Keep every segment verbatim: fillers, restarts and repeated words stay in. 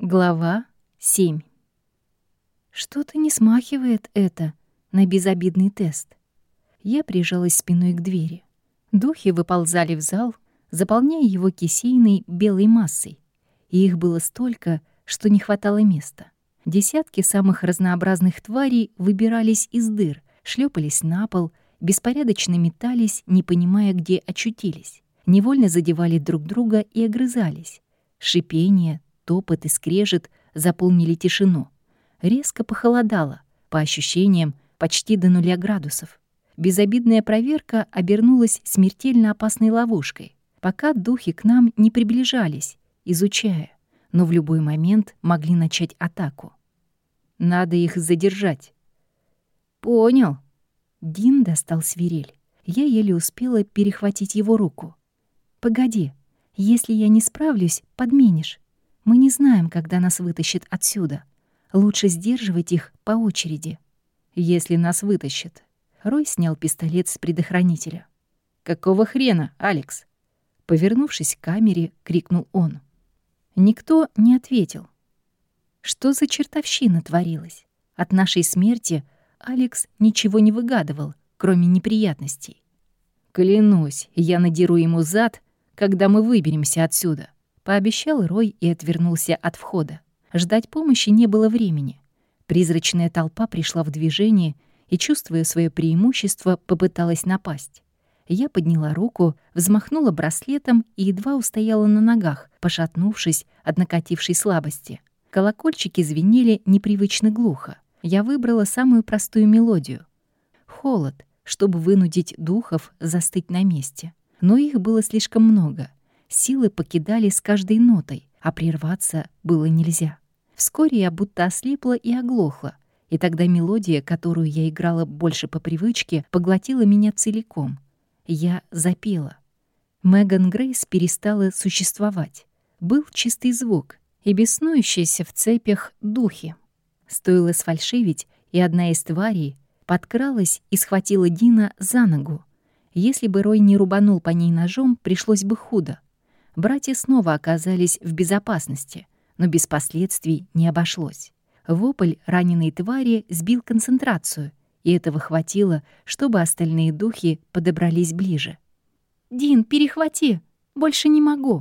Глава семь. Что-то не смахивает это на безобидный тест. Я прижалась спиной к двери. Духи выползали в зал, заполняя его кисейной белой массой. И их было столько, что не хватало места. Десятки самых разнообразных тварей выбирались из дыр, шлепались на пол, беспорядочно метались, не понимая, где очутились. Невольно задевали друг друга и огрызались. Шипение, топот и скрежет заполнили тишину. Резко похолодало, по ощущениям, почти до нуля градусов. Безобидная проверка обернулась смертельно опасной ловушкой, пока духи к нам не приближались, изучая, но в любой момент могли начать атаку. Надо их задержать. Понял. Дин достал свирель. Я еле успела перехватить его руку. Погоди, если я не справлюсь, подменишь. Мы не знаем, когда нас вытащат отсюда. Лучше сдерживать их по очереди. Если нас вытащат. Рой снял пистолет с предохранителя. «Какого хрена, Алекс?» Повернувшись к камере, крикнул он. Никто не ответил. Что за чертовщина творилась? От нашей смерти Алекс ничего не выгадывал, кроме неприятностей. «Клянусь, я надеру ему зад, когда мы выберемся отсюда», — пообещал Рой и отвернулся от входа. Ждать помощи не было времени. Призрачная толпа пришла в движение и, чувствуя свое преимущество, попыталась напасть. Я подняла руку, взмахнула браслетом и едва устояла на ногах, пошатнувшись от накатившей слабости. Колокольчики звенели непривычно глухо. Я выбрала самую простую мелодию. Холод, чтобы вынудить духов застыть на месте. Но их было слишком много. Силы покидали с каждой нотой, а прерваться было нельзя. Вскоре я будто ослепла и оглохла, и тогда мелодия, которую я играла больше по привычке, поглотила меня целиком. Я запела. Меган Грейс перестала существовать. Был чистый звук и беснующиеся в цепях духи. Стоило сфальшивить, и одна из тварей подкралась и схватила Дина за ногу. Если бы Рой не рубанул по ней ножом, пришлось бы худо. Братья снова оказались в безопасности, но без последствий не обошлось. Вопль раненой твари сбил концентрацию, и этого хватило, чтобы остальные духи подобрались ближе. «Дин, перехвати! Больше не могу!»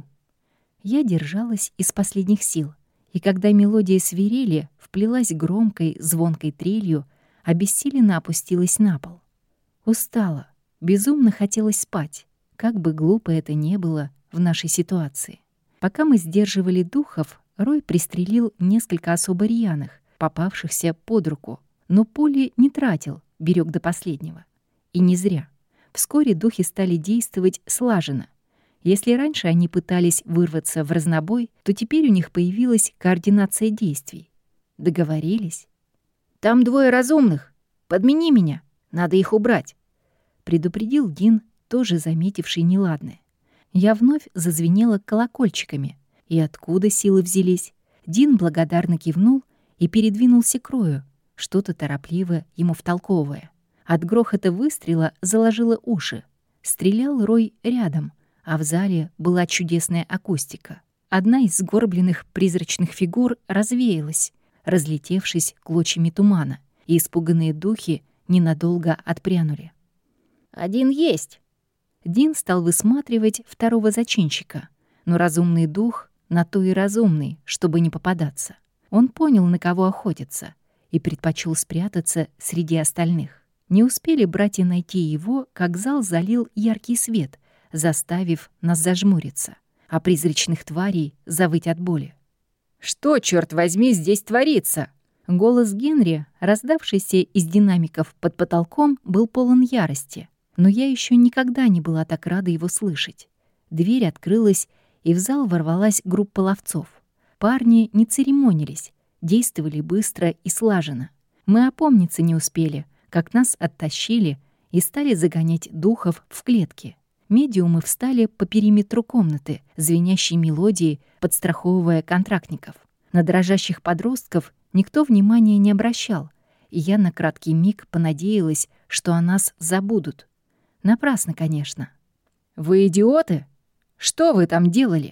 Я держалась из последних сил, и когда мелодия свирели вплелась громкой, звонкой трелью, обессиленно опустилась на пол. Устала, безумно хотелось спать, как бы глупо это ни было в нашей ситуации. Пока мы сдерживали духов, Рой пристрелил несколько особо рьяных, попавшихся под руку, но пули не тратил, берег до последнего. И не зря. Вскоре духи стали действовать слаженно. Если раньше они пытались вырваться в разнобой, то теперь у них появилась координация действий. Договорились? «Там двое разумных. Подмени меня. Надо их убрать», — предупредил Дин, тоже заметивший неладное. Я вновь зазвенела колокольчиками. И откуда силы взялись? Дин благодарно кивнул и передвинулся к Рою, что-то торопливо ему втолковывая. От грохота выстрела заложило уши. Стрелял Рой рядом, а в зале была чудесная акустика. Одна из сгорбленных призрачных фигур развеялась, разлетевшись клочьями тумана, и испуганные духи ненадолго отпрянули. «Один есть!» Дин стал высматривать второго зачинщика, но разумный дух на то и разумный, чтобы не попадаться. Он понял, на кого охотится, и предпочел спрятаться среди остальных. Не успели братья найти его, как зал залил яркий свет, заставив нас зажмуриться, а призрачных тварей завыть от боли. «Что, черт возьми, здесь творится?» Голос Генри, раздавшийся из динамиков под потолком, был полон ярости. Но я еще никогда не была так рада его слышать. Дверь открылась, и в зал ворвалась группа ловцов. Парни не церемонились, действовали быстро и слаженно. Мы опомниться не успели, как нас оттащили и стали загонять духов в клетки. Медиумы встали по периметру комнаты, звенящей мелодией, подстраховывая контрактников. На дрожащих подростков никто внимания не обращал, и я на краткий миг понадеялась, что о нас забудут. Напрасно, конечно. «Вы идиоты? Что вы там делали?»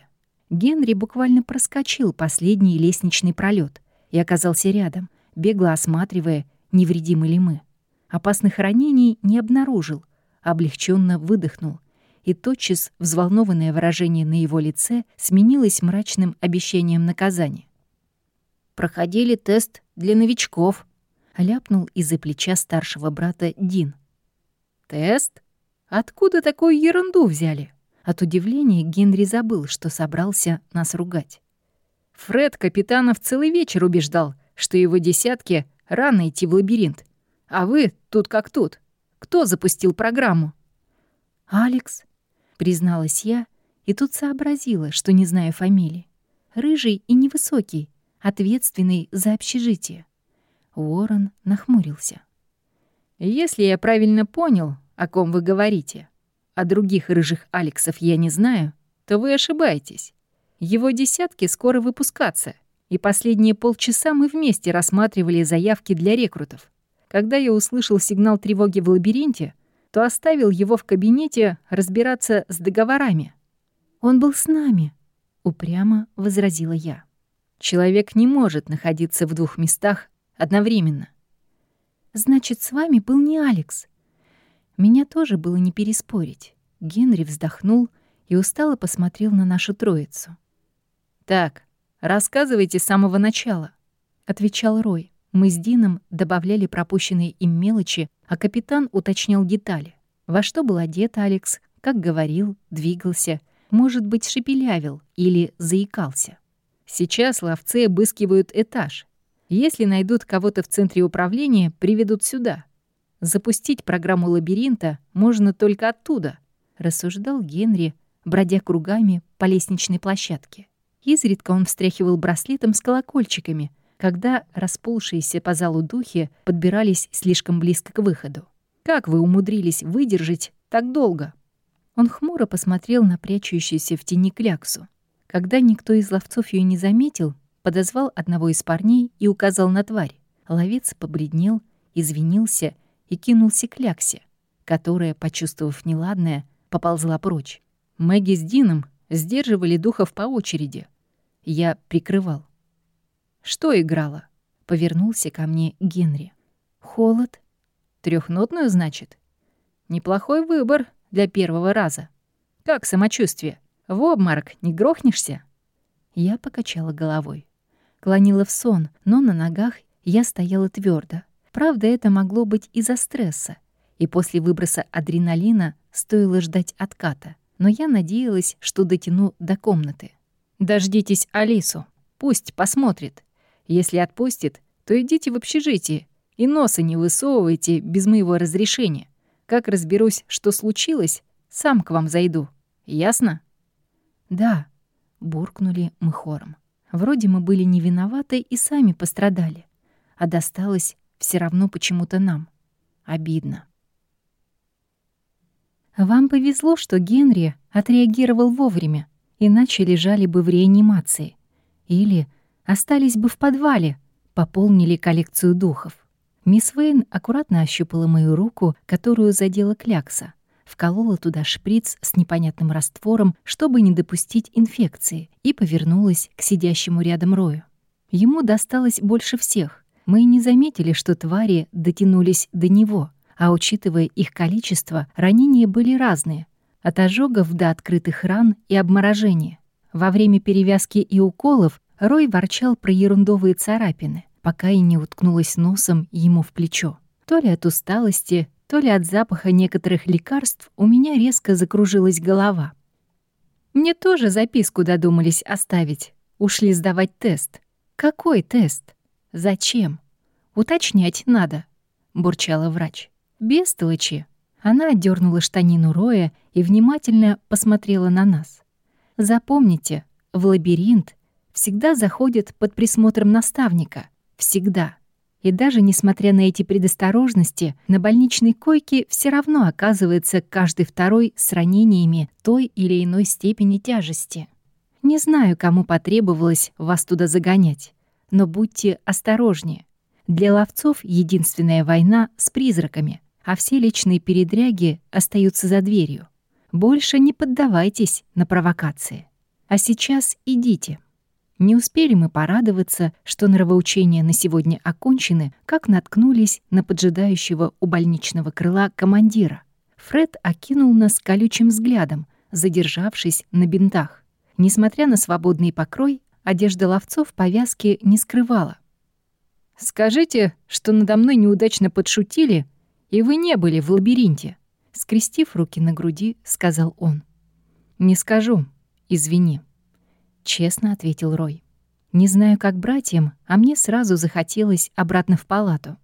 Генри буквально проскочил последний лестничный пролет и оказался рядом, бегло осматривая, невредимы ли мы. Опасных ранений не обнаружил, облегченно выдохнул, и тотчас взволнованное выражение на его лице сменилось мрачным обещанием наказания. «Проходили тест для новичков», — ляпнул из-за плеча старшего брата Дин. «Тест? Откуда такую ерунду взяли?» От удивления Генри забыл, что собрался нас ругать. Фред капитанов целый вечер убеждал, что его десятке рано идти в лабиринт. А вы тут как тут. Кто запустил программу? «Алекс», — призналась я, и тут сообразила, что не знаю фамилии. Рыжий и невысокий, ответственный за общежитие. Уоррен нахмурился. «Если я правильно понял, о ком вы говорите, а других рыжих Алексов я не знаю, то вы ошибаетесь. Его десятки скоро выпускаться, и последние полчаса мы вместе рассматривали заявки для рекрутов. Когда я услышал сигнал тревоги в лабиринте, то оставил его в кабинете разбираться с договорами. «Он был с нами», — упрямо возразила я. «Человек не может находиться в двух местах одновременно». «Значит, с вами был не Алекс». Меня тоже было не переспорить. Генри вздохнул и устало посмотрел на нашу троицу. «Так, рассказывайте с самого начала», — отвечал Рой. Мы с Дином добавляли пропущенные им мелочи, а капитан уточнял детали. Во что был одет Алекс, как говорил, двигался, может быть, шепелявил или заикался. Сейчас ловцы обыскивают этаж. Если найдут кого-то в центре управления, приведут сюда. Запустить программу лабиринта можно только оттуда, рассуждал Генри, бродя кругами по лестничной площадке. Изредка он встряхивал браслетом с колокольчиками, когда расползшиеся по залу духи подбирались слишком близко к выходу. «Как вы умудрились выдержать так долго?» Он хмуро посмотрел на прячущуюся в тени кляксу. Когда никто из ловцов ее не заметил, подозвал одного из парней и указал на тварь. Ловец побледнел, извинился и кинулся к кляксе, которая, почувствовав неладное, поползла прочь. Мэгги с Дином сдерживали духов по очереди. Я прикрывал. «Что играла?» — повернулся ко мне Генри. «Холод». Трехнотную, значит? Неплохой выбор для первого раза. Как самочувствие? В обморок не грохнешься?» Я покачала головой. Клонила в сон, но на ногах я стояла твердо. Правда, это могло быть из-за стресса. И после выброса адреналина стоило ждать отката. Но я надеялась, что дотяну до комнаты. «Дождитесь Алису. Пусть посмотрит. Если отпустит, то идите в общежитие и носа не высовывайте без моего разрешения. Как разберусь, что случилось, сам к вам зайду. Ясно?» «Да», — буркнули мы хором. Вроде мы были не виноваты и сами пострадали. А досталось все равно почему-то нам. Обидно. «Вам повезло, что Генри отреагировал вовремя, иначе лежали бы в реанимации. Или остались бы в подвале, пополнили коллекцию духов». Мисс Вейн аккуратно ощупала мою руку, которую задела клякса, вколола туда шприц с непонятным раствором, чтобы не допустить инфекции, и повернулась к сидящему рядом Рою. Ему досталось больше всех. Мы и не заметили, что твари дотянулись до него, а учитывая их количество, ранения были разные, от ожогов до открытых ран и обморожения. Во время перевязки и уколов Рой ворчал про ерундовые царапины, пока и не уткнулась носом ему в плечо. То ли от усталости, то ли от запаха некоторых лекарств у меня резко закружилась голова. Мне тоже записку додумались оставить. Ушли сдавать тест. «Какой тест? Зачем? Уточнять надо», — бурчала врач. «Бестолочи». Она отдернула штанину Роя и внимательно посмотрела на нас. «Запомните, в лабиринт всегда заходят под присмотром наставника. Всегда. И даже несмотря на эти предосторожности, на больничной койке все равно оказывается каждый второй с ранениями той или иной степени тяжести. Не знаю, кому потребовалось вас туда загонять, но будьте осторожнее. Для ловцов единственная война с призраками, а все личные передряги остаются за дверью. Больше не поддавайтесь на провокации. А сейчас идите». Не успели мы порадоваться, что нравоучения на сегодня окончены, как наткнулись на поджидающего у больничного крыла командира. Фред окинул нас колючим взглядом, задержавшись на бинтах. Несмотря на свободный покрой, одежда ловцов повязки не скрывала. «Скажите, что надо мной неудачно подшутили, и вы не были в лабиринте», — скрестив руки на груди, сказал он. «Не скажу, извини», — честно ответил Рой. «Не знаю, как братьям, а мне сразу захотелось обратно в палату».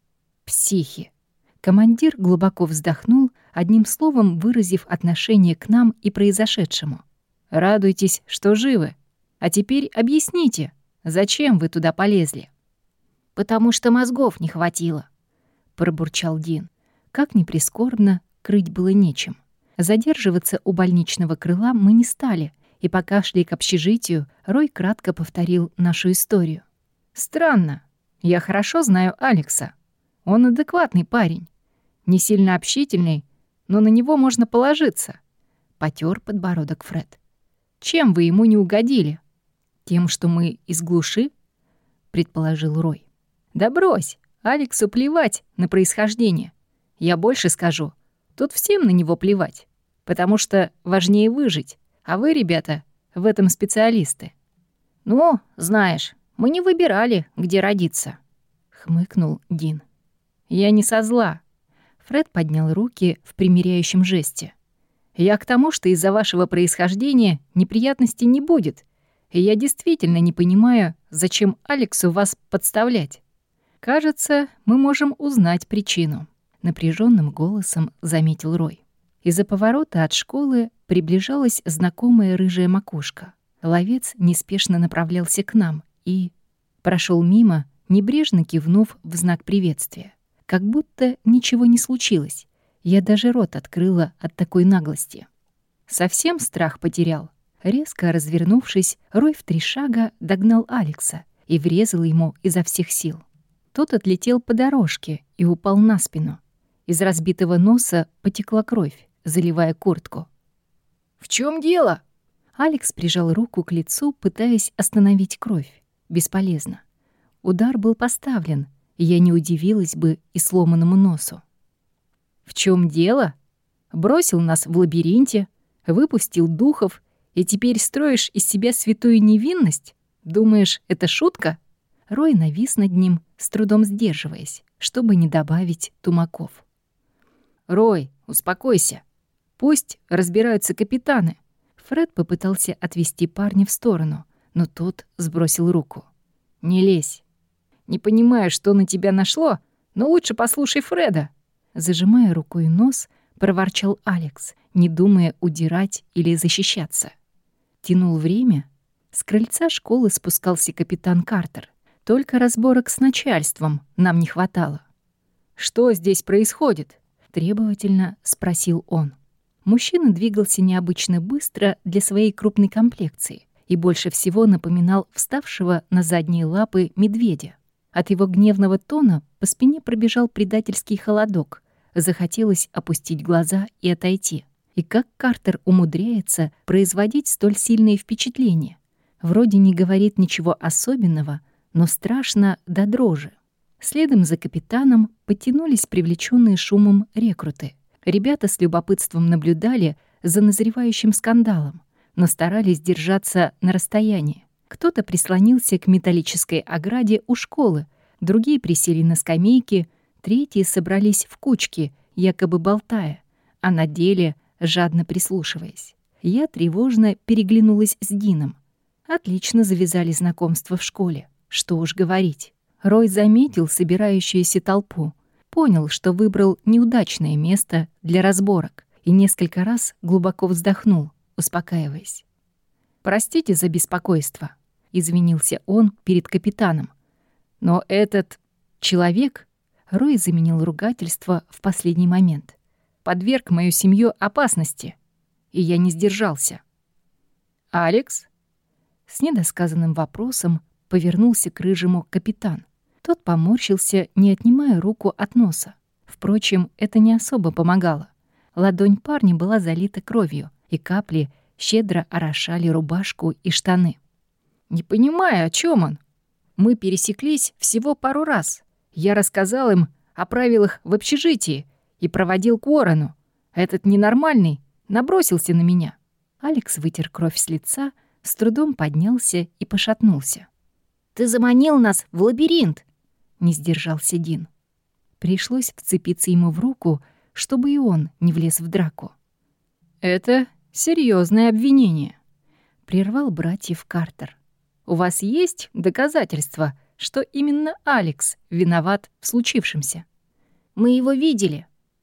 «Психи». Командир глубоко вздохнул, одним словом выразив отношение к нам и произошедшему. «Радуйтесь, что живы. А теперь объясните, зачем вы туда полезли?» «Потому что мозгов не хватило», — пробурчал Дин. Как ни прискорбно, крыть было нечем. Задерживаться у больничного крыла мы не стали, и пока шли к общежитию, Рой кратко повторил нашу историю. «Странно. Я хорошо знаю Алекса. Он адекватный парень. Не сильно общительный, но на него можно положиться», — потёр подбородок Фред. «Чем вы ему не угодили? Тем, что мы из глуши?» — предположил Рой. «Да брось, Алексу плевать на происхождение. Я больше скажу, тут всем на него плевать, потому что важнее выжить, а вы, ребята, в этом специалисты». «Ну, знаешь, мы не выбирали, где родиться», — хмыкнул Дин. «Я не со зла». Фред поднял руки в примиряющем жесте. «Я к тому, что из-за вашего происхождения неприятностей не будет, и я действительно не понимаю, зачем Алексу вас подставлять. Кажется, мы можем узнать причину», — напряженным голосом заметил Рой. Из-за поворота от школы приближалась знакомая рыжая макушка. Ловец неспешно направлялся к нам и прошел мимо, небрежно кивнув в знак приветствия. Как будто ничего не случилось. Я даже рот открыла от такой наглости. Совсем страх потерял. Резко развернувшись, Рой в три шага догнал Алекса и врезал ему изо всех сил. Тот отлетел по дорожке и упал на спину. Из разбитого носа потекла кровь, заливая куртку. «В чем дело?» Алекс прижал руку к лицу, пытаясь остановить кровь. Бесполезно. Удар был поставлен, и я не удивилась бы и сломанному носу. «В чем дело? Бросил нас в лабиринте, выпустил духов, и теперь строишь из себя святую невинность? Думаешь, это шутка?» Рой навис над ним, с трудом сдерживаясь, чтобы не добавить тумаков. «Рой, успокойся. Пусть разбираются капитаны». Фред попытался отвести парня в сторону, но тот сбросил руку. «Не лезь. Не понимаю, что на тебя нашло, но лучше послушай Фреда». Зажимая рукой нос, проворчал Алекс, не думая удирать или защищаться. Тянул время. С крыльца школы спускался капитан Картер. Только разборок с начальством нам не хватало. «Что здесь происходит?» — требовательно спросил он. Мужчина двигался необычно быстро для своей крупной комплекции и больше всего напоминал вставшего на задние лапы медведя. От его гневного тона по спине пробежал предательский холодок. Захотелось опустить глаза и отойти. И как Картер умудряется производить столь сильные впечатления? Вроде не говорит ничего особенного, но страшно до дрожи. Следом за капитаном потянулись привлеченные шумом рекруты. Ребята с любопытством наблюдали за назревающим скандалом, но старались держаться на расстоянии. Кто-то прислонился к металлической ограде у школы, другие присели на скамейки, третьи собрались в кучки, якобы болтая, а на деле жадно прислушиваясь. Я тревожно переглянулась с Дином. Отлично завязали знакомство в школе. Что уж говорить. Рой заметил собирающуюся толпу, понял, что выбрал неудачное место для разборок и несколько раз глубоко вздохнул, успокаиваясь. «Простите за беспокойство», — извинился он перед капитаном. «Но этот человек...» — Рой заменил ругательство в последний момент. «Подверг мою семью опасности, и я не сдержался». «Алекс?» С недосказанным вопросом повернулся к рыжему капитан. Тот поморщился, не отнимая руку от носа. Впрочем, это не особо помогало. Ладонь парня была залита кровью, и капли щедро орошали рубашку и штаны. «Не понимаю, о чем он? Мы пересеклись всего пару раз. Я рассказал им о правилах в общежитии и проводил к Уоррену. Этот ненормальный набросился на меня». Алекс вытер кровь с лица, с трудом поднялся и пошатнулся. «Ты заманил нас в лабиринт!» — не сдержался Дин. Пришлось вцепиться ему в руку, чтобы и он не влез в драку. «Это серьезное обвинение», — прервал братьев Картер. «У вас есть доказательства, что именно Алекс виноват в случившемся?» «Мы его видели».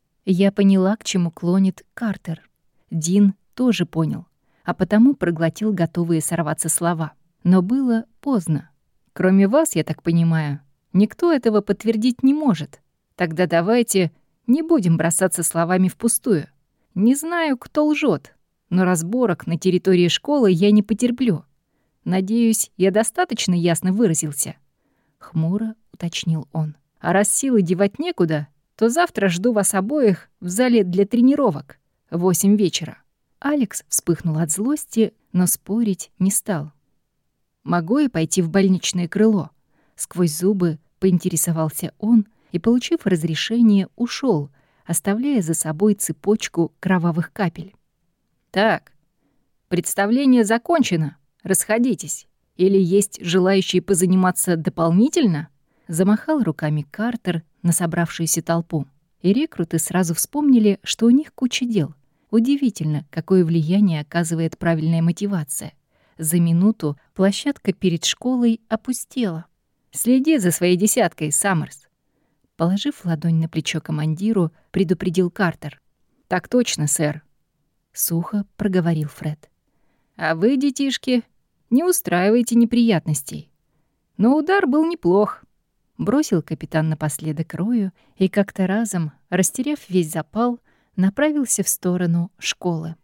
Я поняла, к чему клонит Картер. Дин тоже понял, а потому проглотил готовые сорваться слова. Но было поздно. «Кроме вас, я так понимаю, никто этого подтвердить не может. Тогда давайте не будем бросаться словами впустую. Не знаю, кто лжет, но разборок на территории школы я не потерплю. Надеюсь, я достаточно ясно выразился?» Хмуро уточнил он. «А раз силы девать некуда, то завтра жду вас обоих в зале для тренировок в восемь вечера». Алекс вспыхнул от злости, но спорить не стал. «Могу я пойти в больничное крыло?» Сквозь зубы поинтересовался он и, получив разрешение, ушел, оставляя за собой цепочку кровавых капель. «Так, представление закончено. Расходитесь. Или есть желающие позаниматься дополнительно?» Замахал руками Картер на собравшуюся толпу. И рекруты сразу вспомнили, что у них куча дел. Удивительно, какое влияние оказывает правильная мотивация. За минуту площадка перед школой опустела. «Следи за своей десяткой, Саммерс», — положив ладонь на плечо командиру, предупредил Картер. «Так точно, сэр», — сухо проговорил Фред. «А вы, детишки, не устраивайте неприятностей. Но удар был неплох», — бросил капитан напоследок Рою и как-то разом, растеряв весь запал, направился в сторону школы.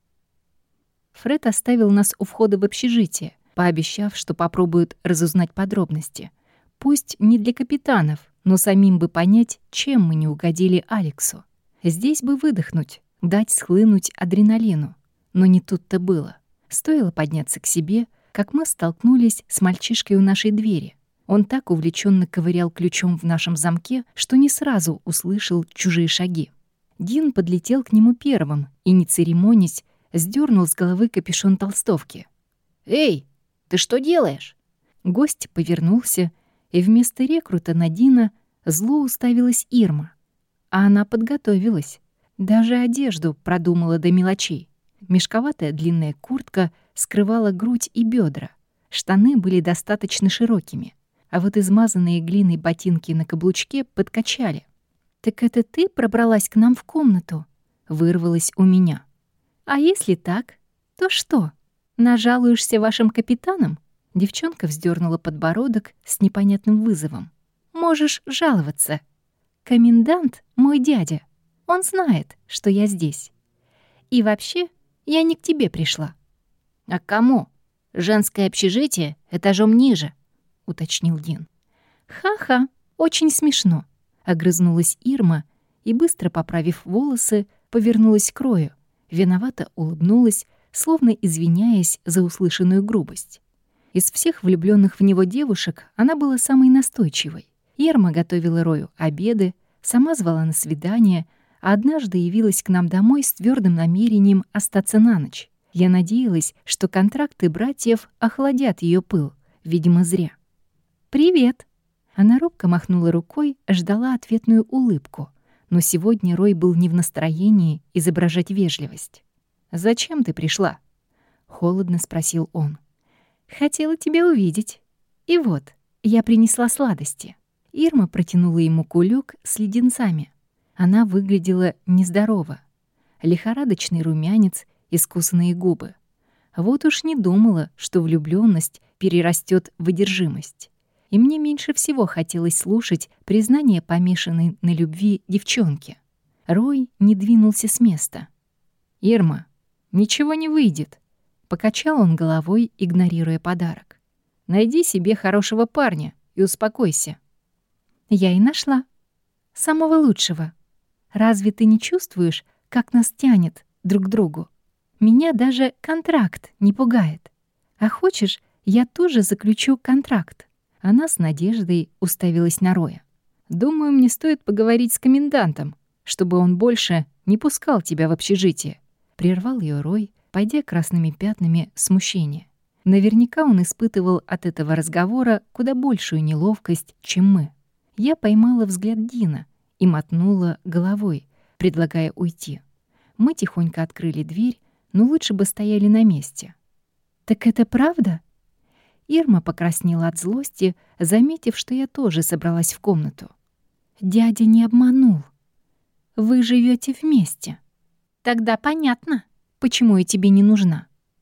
Фред оставил нас у входа в общежитие, пообещав, что попробует разузнать подробности. Пусть не для капитанов, но самим бы понять, чем мы не угодили Алексу. Здесь бы выдохнуть, дать схлынуть адреналину. Но не тут-то было. Стоило подняться к себе, как мы столкнулись с мальчишкой у нашей двери. Он так увлеченно ковырял ключом в нашем замке, что не сразу услышал чужие шаги. Дин подлетел к нему первым и, не церемонясь, сдернул с головы капюшон толстовки. «Эй, ты что делаешь?» Гость повернулся, и вместо рекрута на Дина зло уставилась Ирма. А она подготовилась. Даже одежду продумала до мелочей. Мешковатая длинная куртка скрывала грудь и бедра. Штаны были достаточно широкими, а вот измазанные глиной ботинки на каблучке подкачали. «Так это ты пробралась к нам в комнату?» — вырвалась у меня. «А если так, то что, нажалуешься вашим капитанам?» Девчонка вздернула подбородок с непонятным вызовом. «Можешь жаловаться. Комендант — мой дядя. Он знает, что я здесь. И вообще, я не к тебе пришла». «А к кому? Женское общежитие этажом ниже», — уточнил Дин. «Ха-ха, очень смешно», — огрызнулась Ирма и, быстро поправив волосы, повернулась к Рою. Виновато улыбнулась, словно извиняясь за услышанную грубость. Из всех влюбленных в него девушек она была самой настойчивой. Ирма готовила Рою обеды, сама звала на свидание, а однажды явилась к нам домой с твердым намерением остаться на ночь. Я надеялась, что контракты братьев охладят ее пыл. Видимо, зря. «Привет!» Она робко махнула рукой, ждала ответную улыбку. Но сегодня Рой был не в настроении изображать вежливость. «Зачем ты пришла?» — холодно спросил он. «Хотела тебя увидеть. И вот, я принесла сладости». Ирма протянула ему кулек с леденцами. Она выглядела нездорово. Лихорадочный румянец, искусанные губы. Вот уж не думала, что влюблённость перерастёт в одержимость. И мне меньше всего хотелось слушать признание помешанной на любви девчонки. Рой не двинулся с места. «Ирма, ничего не выйдет», — покачал он головой, игнорируя подарок. «Найди себе хорошего парня и успокойся». «Я и нашла. Самого лучшего. Разве ты не чувствуешь, как нас тянет друг к другу?» Меня даже контракт не пугает. А хочешь, я тоже заключу контракт?» Она с надеждой уставилась на Роя. «Думаю, мне стоит поговорить с комендантом, чтобы он больше не пускал тебя в общежитие», — прервал ее Рой, пойдя красными пятнами смущения. Наверняка он испытывал от этого разговора куда большую неловкость, чем мы. Я поймала взгляд Дина и мотнула головой, предлагая уйти. Мы тихонько открыли дверь, но лучше бы стояли на месте. «Так это правда?» Ирма покраснела от злости, заметив, что я тоже собралась в комнату. «Дядя не обманул. Вы живете вместе. Тогда понятно, почему я тебе не нужна.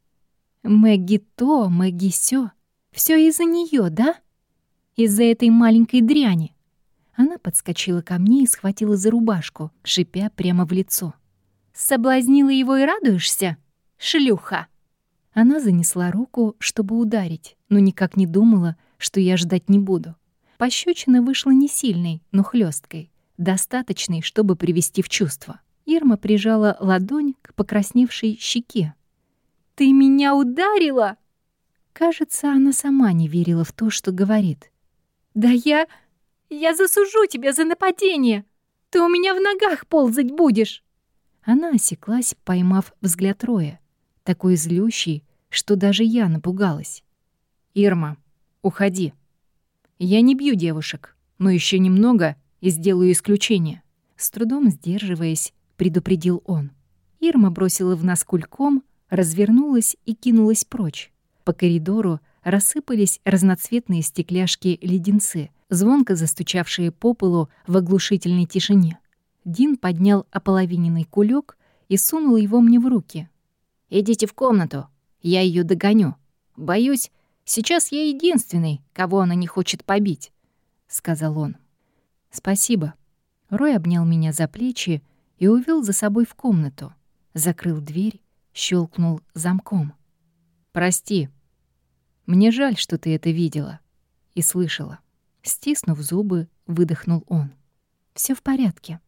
Мэгги то, Мэгги сё. Всё из-за неё, да? Из-за этой маленькой дряни». Она подскочила ко мне и схватила за рубашку, шипя прямо в лицо. «Соблазнила его и радуешься? Шлюха!» Она занесла руку, чтобы ударить, но никак не думала, что я ждать не буду. Пощёчина вышла не сильной, но хлёсткой, достаточной, чтобы привести в чувство. Ирма прижала ладонь к покрасневшей щеке. «Ты меня ударила?» Кажется, она сама не верила в то, что говорит. «Да я... я засужу тебя за нападение! Ты у меня в ногах ползать будешь!» Она осеклась, поймав взгляд Роя, такой злющий, что даже я напугалась. «Ирма, уходи. Я не бью девушек, но еще немного и сделаю исключение», — с трудом сдерживаясь, предупредил он. Ирма бросила в нас кульком, развернулась и кинулась прочь. По коридору рассыпались разноцветные стекляшки-леденцы, звонко застучавшие по полу в оглушительной тишине. Дин поднял ополовиненный кулек и сунул его мне в руки. «Идите в комнату, я ее догоню. Боюсь, сейчас я единственный, кого она не хочет побить», — сказал он. «Спасибо». Рой обнял меня за плечи и увел за собой в комнату, закрыл дверь, щелкнул замком. «Прости. Мне жаль, что ты это видела и слышала». Стиснув зубы, выдохнул он. «Всё в порядке».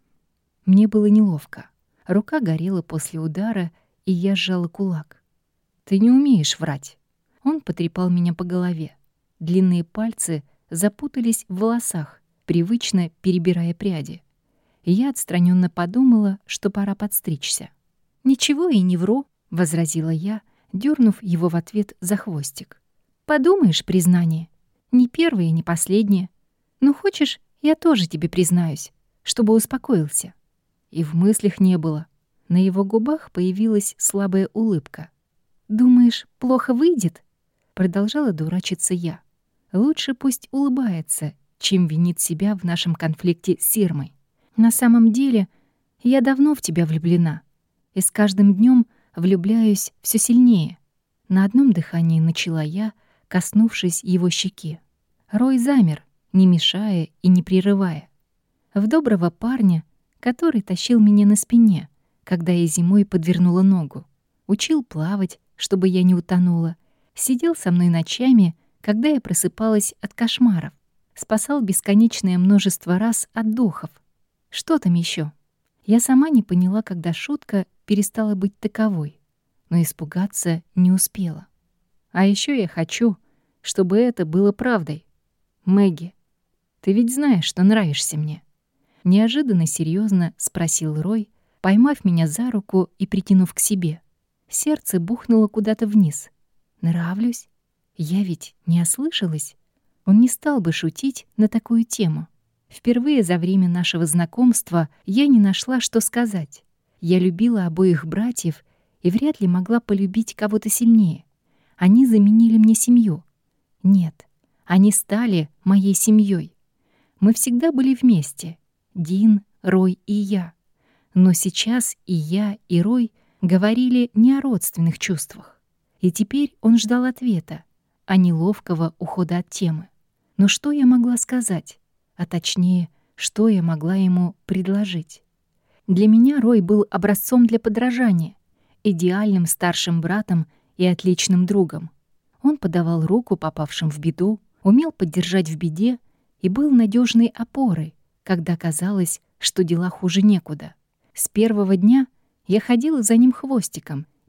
Мне было неловко. Рука горела после удара, и я сжала кулак. «Ты не умеешь врать». Он потрепал меня по голове. Длинные пальцы запутались в волосах, привычно перебирая пряди. Я отстранённо подумала, что пора подстричься. «Ничего и не вру», — возразила я, дёрнув его в ответ за хвостик. «Подумаешь, признание. Не первое и не последнее. Ну, хочешь, я тоже тебе признаюсь, чтобы успокоился». И в мыслях не было. На его губах появилась слабая улыбка. «Думаешь, плохо выйдет?» Продолжала дурачиться я. «Лучше пусть улыбается, чем винит себя в нашем конфликте с Ирмой. На самом деле, я давно в тебя влюблена, и с каждым днем влюбляюсь все сильнее». На одном дыхании начала я, коснувшись его щеки. Рой замер, не мешая и не прерывая. В доброго парня, который тащил меня на спине, когда я зимой подвернула ногу, учил плавать, чтобы я не утонула, сидел со мной ночами, когда я просыпалась от кошмаров, спасал бесконечное множество раз от духов. Что там еще? Я сама не поняла, когда шутка перестала быть таковой, но испугаться не успела. А еще я хочу, чтобы это было правдой. Мэгги, ты ведь знаешь, что нравишься мне. Неожиданно серьезно спросил Рой, поймав меня за руку и притянув к себе. Сердце бухнуло куда-то вниз. Нравлюсь? Я ведь не ослышалась. Он не стал бы шутить на такую тему. Впервые за время нашего знакомства я не нашла, что сказать. Я любила обоих братьев и вряд ли могла полюбить кого-то сильнее. Они заменили мне семью. Нет, они стали моей семьей. Мы всегда были вместе. Дин, Рой и я. Но сейчас и я, и Рой говорили не о родственных чувствах. И теперь он ждал ответа, а не ловкого ухода от темы. Но что я могла сказать? А точнее, что я могла ему предложить? Для меня Рой был образцом для подражания, идеальным старшим братом и отличным другом. Он подавал руку попавшим в беду, умел поддержать в беде и был надежной опорой, когда казалось, что дела хуже некуда. С первого дня я ходила за ним хвостиком,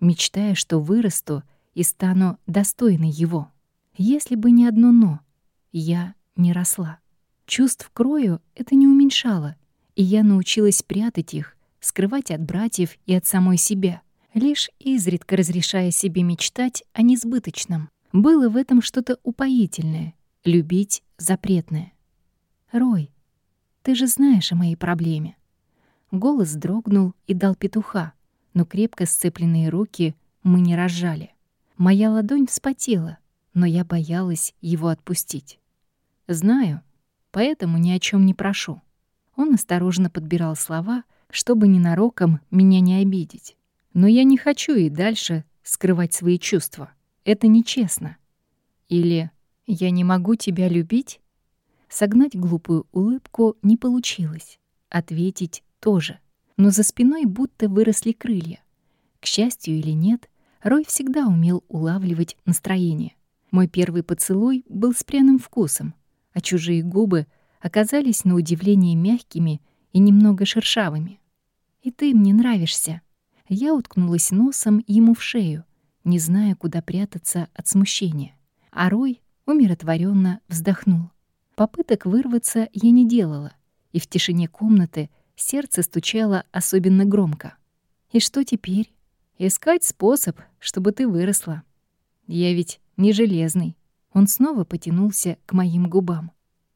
мечтая, что вырасту и стану достойной его. Если бы не одно «но», я не росла. Чувств к Рою это не уменьшало, и я научилась прятать их, скрывать от братьев и от самой себя, лишь изредка разрешая себе мечтать о несбыточном. Было в этом что-то упоительное, любить запретное. «Рой, ты же знаешь о моей проблеме». Голос дрогнул и дал петуха, но крепко сцепленные руки мы не разжали. Моя ладонь вспотела, но я боялась его отпустить. «Знаю, поэтому ни о чем не прошу». Он осторожно подбирал слова, чтобы ненароком меня не обидеть. «Но я не хочу и дальше скрывать свои чувства. Это нечестно». Или «я не могу тебя любить?» Согнать глупую улыбку не получилось. Ответить тоже. Но за спиной будто выросли крылья. К счастью или нет, Рой всегда умел улавливать настроение. Мой первый поцелуй был с пряным вкусом, а чужие губы оказались на удивление мягкими и немного шершавыми. «И ты мне нравишься». Я уткнулась носом ему в шею, не зная, куда прятаться от смущения. А Рой умиротворенно вздохнул. Попыток вырваться я не делала, и в тишине комнаты сердце стучало особенно громко. «И что теперь?» «Искать способ, чтобы ты выросла. Я ведь не железный». Он снова потянулся к моим губам.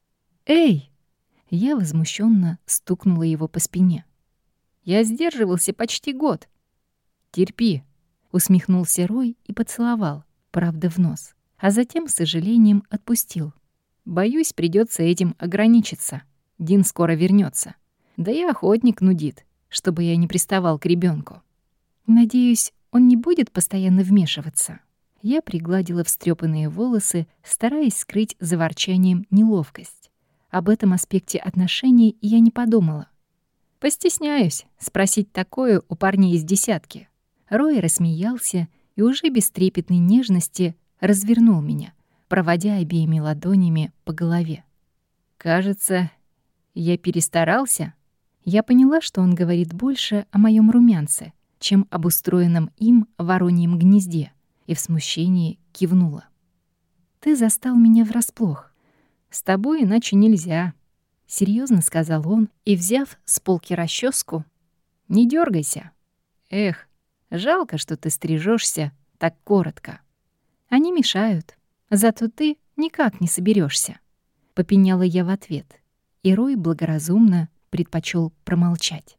«Эй!» Я возмущенно стукнула его по спине. «Я сдерживался почти год». «Терпи», — усмехнулся Рой и поцеловал, правда, в нос, а затем с сожалением отпустил. «Боюсь, придется этим ограничиться. Дин скоро вернется. Да и охотник нудит, чтобы я не приставал к ребенку. Надеюсь, он не будет постоянно вмешиваться». Я пригладила встрепанные волосы, стараясь скрыть за ворчанием неловкость. Об этом аспекте отношений я не подумала. «Постесняюсь спросить такое у парней из десятки». Рой рассмеялся и уже без трепетной нежности развернул меня, проводя обеими ладонями по голове. «Кажется, я перестарался». Я поняла, что он говорит больше о моем румянце, чем об устроенном им вороньем гнезде, и в смущении кивнула. «Ты застал меня врасплох. С тобой иначе нельзя», — серьезно сказал он, и, взяв с полки расческу, «не дергайся. Эх, жалко, что ты стрижешься так коротко. Они мешают, зато ты никак не соберешься. Попеняла я в ответ, и Рой благоразумно предпочел промолчать.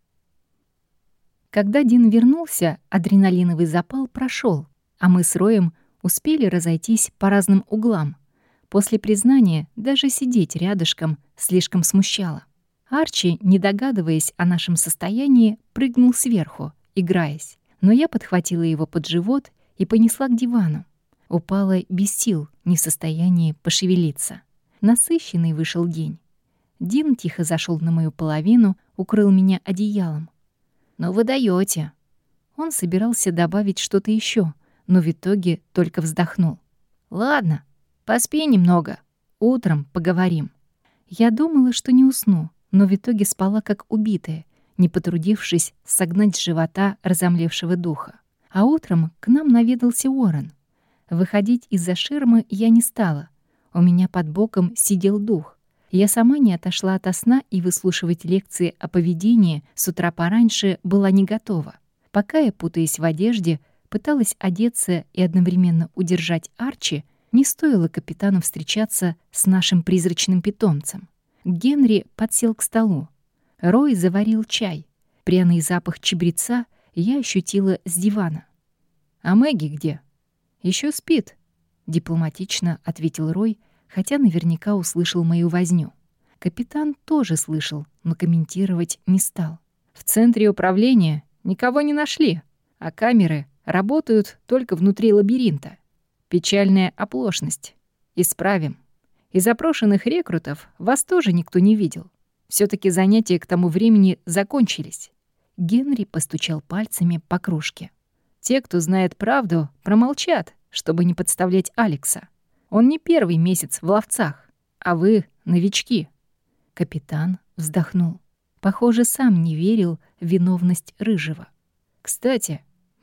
Когда Дин вернулся, адреналиновый запал прошел, а мы с Роем успели разойтись по разным углам. После признания даже сидеть рядышком слишком смущало. Арчи, не догадываясь о нашем состоянии, прыгнул сверху, играясь, но я подхватила его под живот и понесла к дивану. Упала без сил, не в состоянии пошевелиться. Насыщенный вышел день. Дин тихо зашел на мою половину, укрыл меня одеялом. «Ну вы даёте!» Он собирался добавить что-то еще, но в итоге только вздохнул. «Ладно, поспи немного. Утром поговорим». Я думала, что не усну, но в итоге спала как убитая, не потрудившись согнать с живота разомлевшего духа. А утром к нам наведался Уоррен. Выходить из-за ширмы я не стала. У меня под боком сидел дух. Я сама не отошла ото сна и выслушивать лекции о поведении с утра пораньше была не готова. Пока я, путаясь в одежде, пыталась одеться и одновременно удержать Арчи, не стоило капитану встречаться с нашим призрачным питомцем. Генри подсел к столу. Рой заварил чай. Пряный запах чабреца я ощутила с дивана. «А Мэгги где?» «Ещё спит», — дипломатично ответил Рой, хотя наверняка услышал мою возню. Капитан тоже слышал, но комментировать не стал. «В центре управления никого не нашли, а камеры работают только внутри лабиринта. Печальная оплошность. Исправим. Из опрошенных рекрутов вас тоже никто не видел. Всё-таки занятия к тому времени закончились». Генри постучал пальцами по кружке. «Те, кто знает правду, промолчат, чтобы не подставлять Алекса. Он не первый месяц в ловцах, а вы — новички». Капитан вздохнул. Похоже, сам не верил в виновность Рыжего. «Кстати,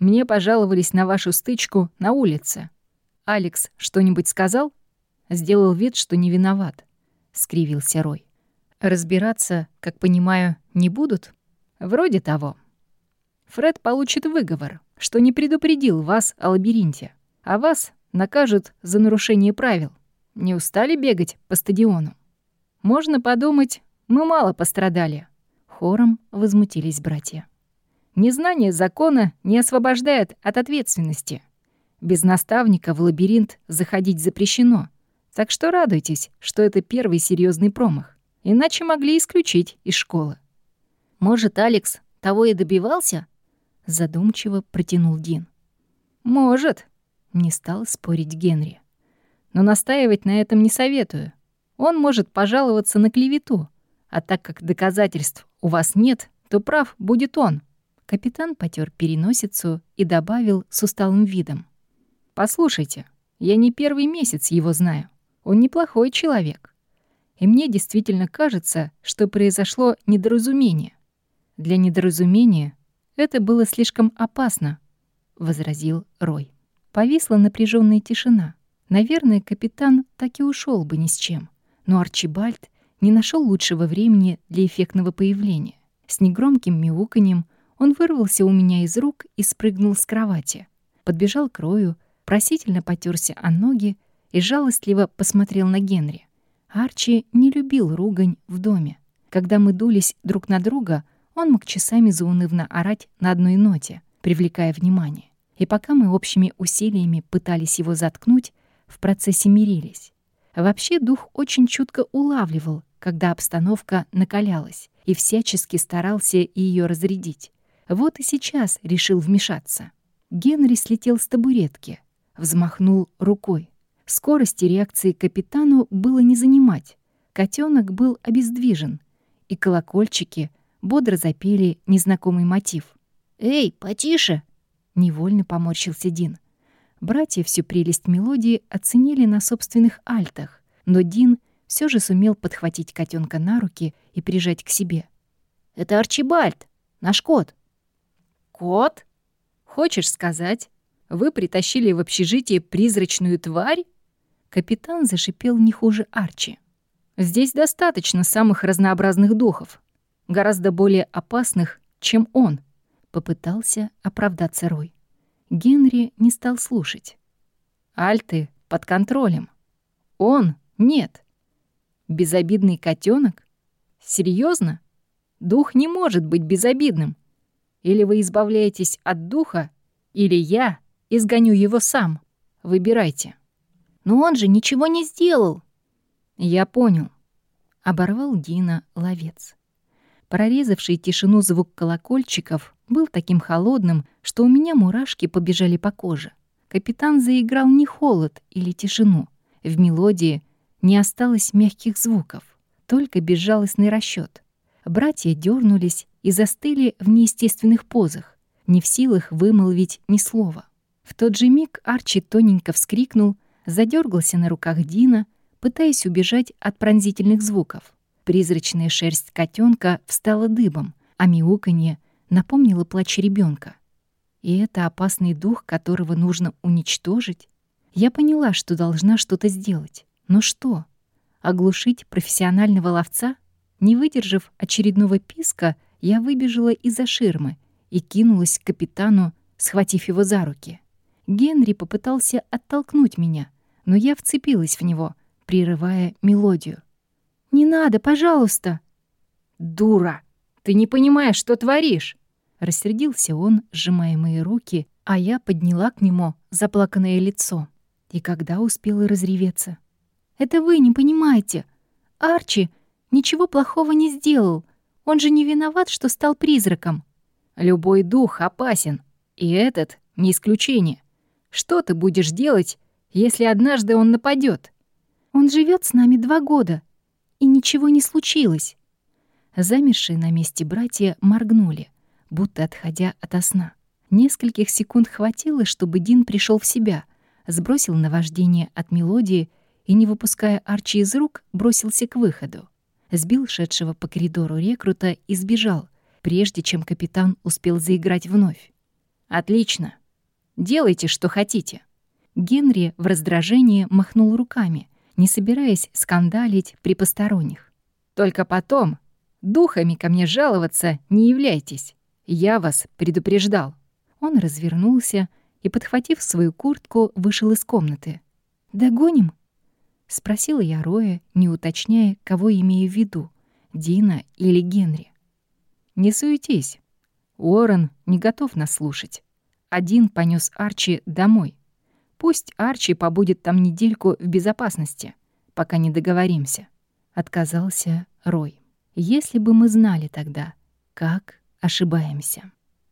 Мне пожаловались на вашу стычку на улице. Алекс что-нибудь сказал? Сделал вид, что не виноват. Скривился Рой. Разбираться, как понимаю, не будут? Вроде того. Фред получит выговор, что не предупредил вас о лабиринте, а вас накажут за нарушение правил. Не устали бегать по стадиону? Можно подумать, мы мало пострадали. Хором возмутились братья. Незнание закона не освобождает от ответственности. Без наставника в лабиринт заходить запрещено. Так что радуйтесь, что это первый серьезный промах. Иначе могли исключить из школы. Может, Алекс того и добивался? Задумчиво протянул Дин. Может, не стал спорить Генри. Но настаивать на этом не советую. Он может пожаловаться на клевету, а так как доказательств у вас нет, то прав будет он. Капитан потер переносицу и добавил с усталым видом. «Послушайте, я не первый месяц его знаю. Он неплохой человек. И мне действительно кажется, что произошло недоразумение. Для недоразумения это было слишком опасно», — возразил Рой. Повисла напряженная тишина. Наверное, капитан так и ушел бы ни с чем. Но Арчибальд не нашел лучшего времени для эффектного появления. С негромким мяуканьем он вырвался у меня из рук и спрыгнул с кровати. Подбежал к Рою, просительно потёрся о ноги и жалостливо посмотрел на Генри. Арчи не любил ругань в доме. Когда мы дулись друг на друга, он мог часами заунывно орать на одной ноте, привлекая внимание. И пока мы общими усилиями пытались его заткнуть, в процессе мирились. Вообще дух очень чутко улавливал, когда обстановка накалялась, и всячески старался ее разрядить. Вот и сейчас решил вмешаться. Генри слетел с табуретки, взмахнул рукой. Скорости реакции капитану было не занимать. Котенок был обездвижен, и колокольчики бодро запели незнакомый мотив. «Эй, потише!» — невольно поморщился Дин. Братья всю прелесть мелодии оценили на собственных альтах, но Дин все же сумел подхватить котенка на руки и прижать к себе. «Это Арчибальд, наш кот». «Кот? Хочешь сказать, вы притащили в общежитие призрачную тварь?» Капитан зашипел не хуже Арчи. «Здесь достаточно самых разнообразных духов, гораздо более опасных, чем он», — попытался оправдаться Рой. Генри не стал слушать. «Альты под контролем. Он — нет. Безобидный котенок? Серьезно? Дух не может быть безобидным. Или вы избавляетесь от духа, или я изгоню его сам. Выбирайте». «Но он же ничего не сделал!» «Я понял», — оборвал Дина ловец. Прорезавший тишину звук колокольчиков был таким холодным, что у меня мурашки побежали по коже. Капитан заиграл не холод или тишину. В мелодии не осталось мягких звуков, только безжалостный расчёт. Братья дернулись и застыли в неестественных позах, не в силах вымолвить ни слова. В тот же миг Арчи тоненько вскрикнул, задергался на руках Дина, пытаясь убежать от пронзительных звуков. Призрачная шерсть котенка встала дыбом, а мяуканье напомнило плач ребенка. И это опасный дух, которого нужно уничтожить? Я поняла, что должна что-то сделать. Но что? Оглушить профессионального ловца? Не выдержав очередного писка, я выбежала из-за ширмы и кинулась к капитану, схватив его за руки. Генри попытался оттолкнуть меня, но я вцепилась в него, прерывая мелодию. «Не надо, пожалуйста!» «Дура! Ты не понимаешь, что творишь!» Рассердился он, сжимая мои руки, а я подняла к нему заплаканное лицо. И когда успела разреветься? «Это вы не понимаете. Арчи ничего плохого не сделал. Он же не виноват, что стал призраком». «Любой дух опасен, и этот не исключение. Что ты будешь делать, если однажды он нападет? Он живет с нами два года, и ничего не случилось». Замершие на месте братья моргнули, будто отходя ото сна. Нескольких секунд хватило, чтобы Дин пришел в себя, сбросил наваждение от мелодии и, не выпуская Арчи из рук, бросился к выходу. Сбил шедшего по коридору рекрута и сбежал, прежде чем капитан успел заиграть вновь. Отлично. Делайте, что хотите. Генри в раздражении махнул руками, не собираясь скандалить при посторонних. Только потом духами ко мне жаловаться не являйтесь. Я вас предупреждал. Он развернулся и, подхватив свою куртку, вышел из комнаты. «Догоним?» — спросила я Роя, не уточняя, кого имею в виду — Дина или Генри. «Не суетись. Уоррен не готов нас слушать. Один понёс Арчи домой. Пусть Арчи побудет там недельку в безопасности, пока не договоримся», — отказался Рой. «Если бы мы знали тогда, как ошибаемся».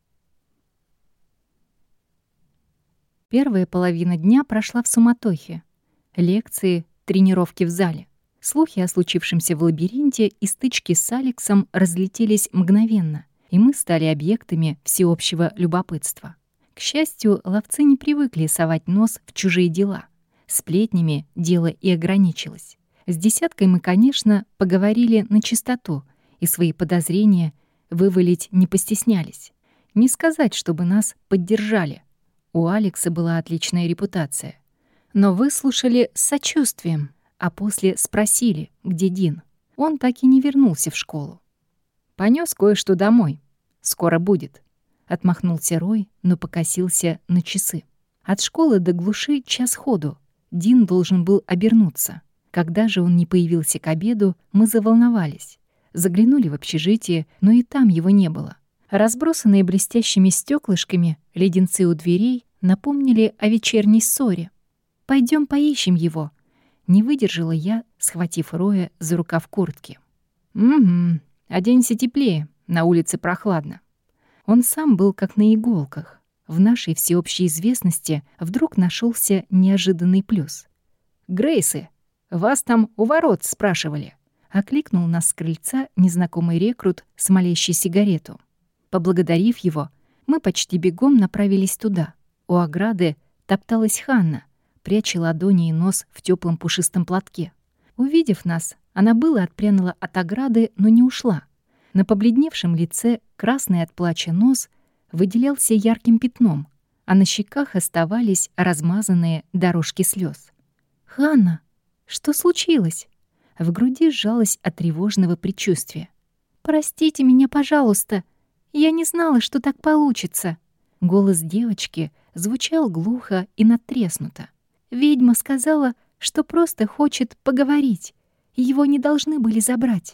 Первая половина дня прошла в суматохе. Лекции, тренировки в зале. Слухи о случившемся в лабиринте и стычки с Алексом разлетелись мгновенно, и мы стали объектами всеобщего любопытства. К счастью, ловцы не привыкли совать нос в чужие дела. Сплетнями дело и ограничилось. С десяткой мы, конечно, поговорили на чистоту, и свои подозрения вывалить не постеснялись. Не сказать, чтобы нас поддержали. У Алекса была отличная репутация. Но выслушали с сочувствием, а после спросили, где Дин. Он так и не вернулся в школу. «Понёс кое-что домой. Скоро будет», — отмахнулся Рой, но покосился на часы. От школы до глуши час ходу. Дин должен был обернуться. Когда же он не появился к обеду, мы заволновались. Заглянули в общежитие, но и там его не было. Разбросанные блестящими стёклышками леденцы у дверей напомнили о вечерней ссоре. «Пойдём поищем его», — не выдержала я, схватив Роя за рукав куртки. «Угу, оденься теплее, на улице прохладно». Он сам был как на иголках. В нашей всеобщей известности вдруг нашелся неожиданный плюс. «Грейсы, вас там у ворот спрашивали», — окликнул нас с крыльца незнакомый рекрут, смолящий сигарету. Поблагодарив его, мы почти бегом направились туда. У ограды топталась Ханна, пряча ладони и нос в теплом пушистом платке. Увидев нас, она было отпрянула от ограды, но не ушла. На побледневшем лице красный от плача нос выделялся ярким пятном, а на щеках оставались размазанные дорожки слез. «Ханна, что случилось?» В груди сжалась от тревожного предчувствия. «Простите меня, пожалуйста. Я не знала, что так получится». Голос девочки звучал глухо и надтреснуто. Ведьма сказала, что просто хочет поговорить. Его не должны были забрать.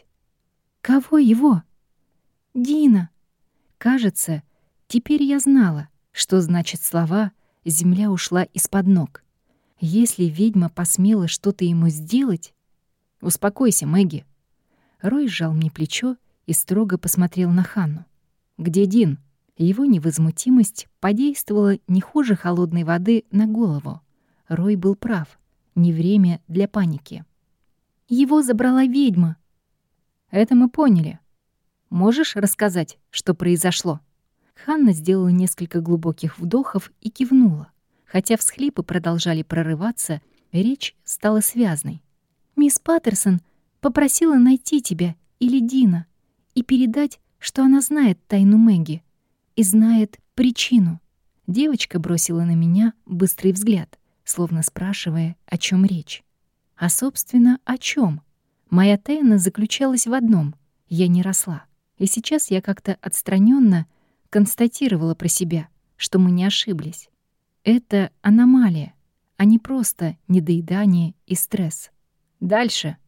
«Кого его?» «Дина». Кажется, теперь я знала, что значит слова «земля ушла из-под ног». Если ведьма посмела что-то ему сделать... «Успокойся, Мэгги». Рой сжал мне плечо и строго посмотрел на Ханну. «Где Дин?» Его невозмутимость подействовала не хуже холодной воды на голову. Рой был прав. Не время для паники. «Его забрала ведьма». «Это мы поняли. Можешь рассказать, что произошло?» Ханна сделала несколько глубоких вдохов и кивнула. Хотя всхлипы продолжали прорываться, речь стала связной. «Мисс Паттерсон попросила найти тебя или Дина и передать, что она знает тайну Мэгги и знает причину». Девочка бросила на меня быстрый взгляд, словно спрашивая, о чем речь. А, собственно, о чем? Моя тайна заключалась в одном — я не росла. И сейчас я как-то отстраненно констатировала про себя, что мы не ошиблись. Это аномалия, а не просто недоедание и стресс. «Дальше»,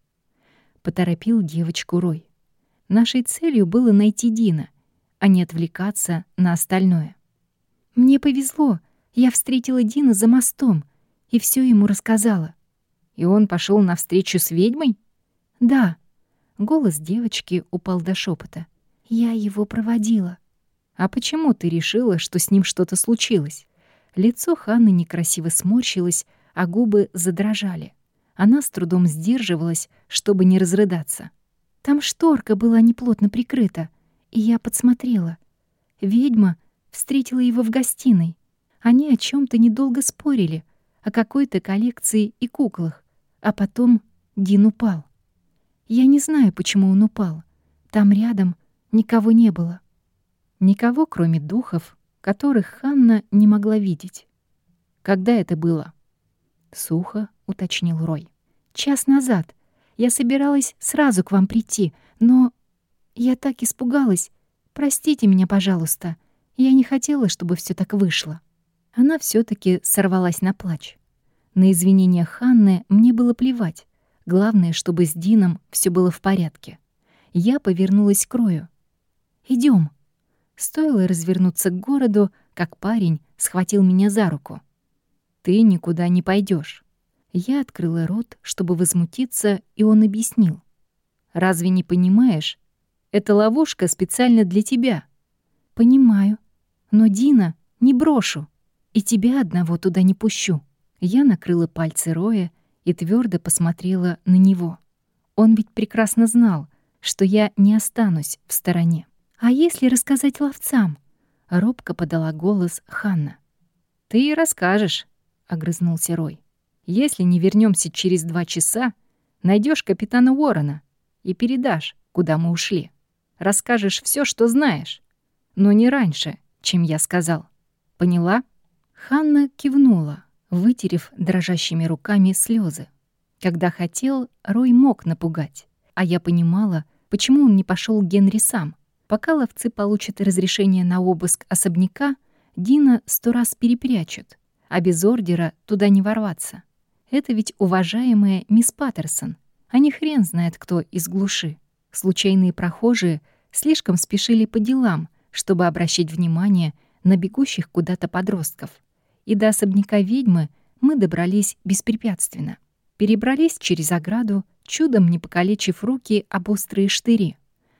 — поторопил девочку Рой. Нашей целью было найти Дина, а не отвлекаться на остальное. «Мне повезло. Я встретила Дина за мостом и все ему рассказала». «И он пошел навстречу с ведьмой?» «Да». Голос девочки упал до шепота. «Я его проводила». «А почему ты решила, что с ним что-то случилось?» Лицо Ханны некрасиво сморщилось, а губы задрожали. Она с трудом сдерживалась, чтобы не разрыдаться. «Там шторка была неплотно прикрыта, и я подсмотрела. Ведьма встретила его в гостиной. Они о чем то недолго спорили, о какой-то коллекции и куклах, а потом Дин упал. Я не знаю, почему он упал. Там рядом никого не было». «Никого, кроме духов которых Ханна не могла видеть. «Когда это было?» — сухо уточнил Рой. «Час назад. Я собиралась сразу к вам прийти, но я так испугалась. Простите меня, пожалуйста. Я не хотела, чтобы все так вышло». Она все таки сорвалась на плач. На извинения Ханны мне было плевать. Главное, чтобы с Дином все было в порядке. Я повернулась к Рою. Идем. Стоило развернуться к городу, как парень схватил меня за руку. «Ты никуда не пойдешь. Я открыла рот, чтобы возмутиться, и он объяснил. «Разве не понимаешь? Это ловушка специально для тебя». «Понимаю. Но Дина не брошу. И тебя одного туда не пущу». Я накрыла пальцы Роя и твердо посмотрела на него. Он ведь прекрасно знал, что я не останусь в стороне. «А если рассказать ловцам?» — робко подала голос Ханна. «Ты и расскажешь», — огрызнулся Рой. «Если не вернемся через два часа, найдешь капитана Уоррена и передашь, куда мы ушли. Расскажешь все, что знаешь, но не раньше, чем я сказал. Поняла?» Ханна кивнула, вытерев дрожащими руками слезы. Когда хотел, Рой мог напугать, а я понимала, почему он не пошел к Генри сам. Пока ловцы получат разрешение на обыск особняка, Дина сто раз перепрячут, а без ордера туда не ворваться. Это ведь уважаемая мисс Паттерсон, а не хрен знает кто из глуши. Случайные прохожие слишком спешили по делам, чтобы обращать внимание на бегущих куда-то подростков. И до особняка ведьмы мы добрались беспрепятственно. Перебрались через ограду, чудом не покалечив руки об острые штыри.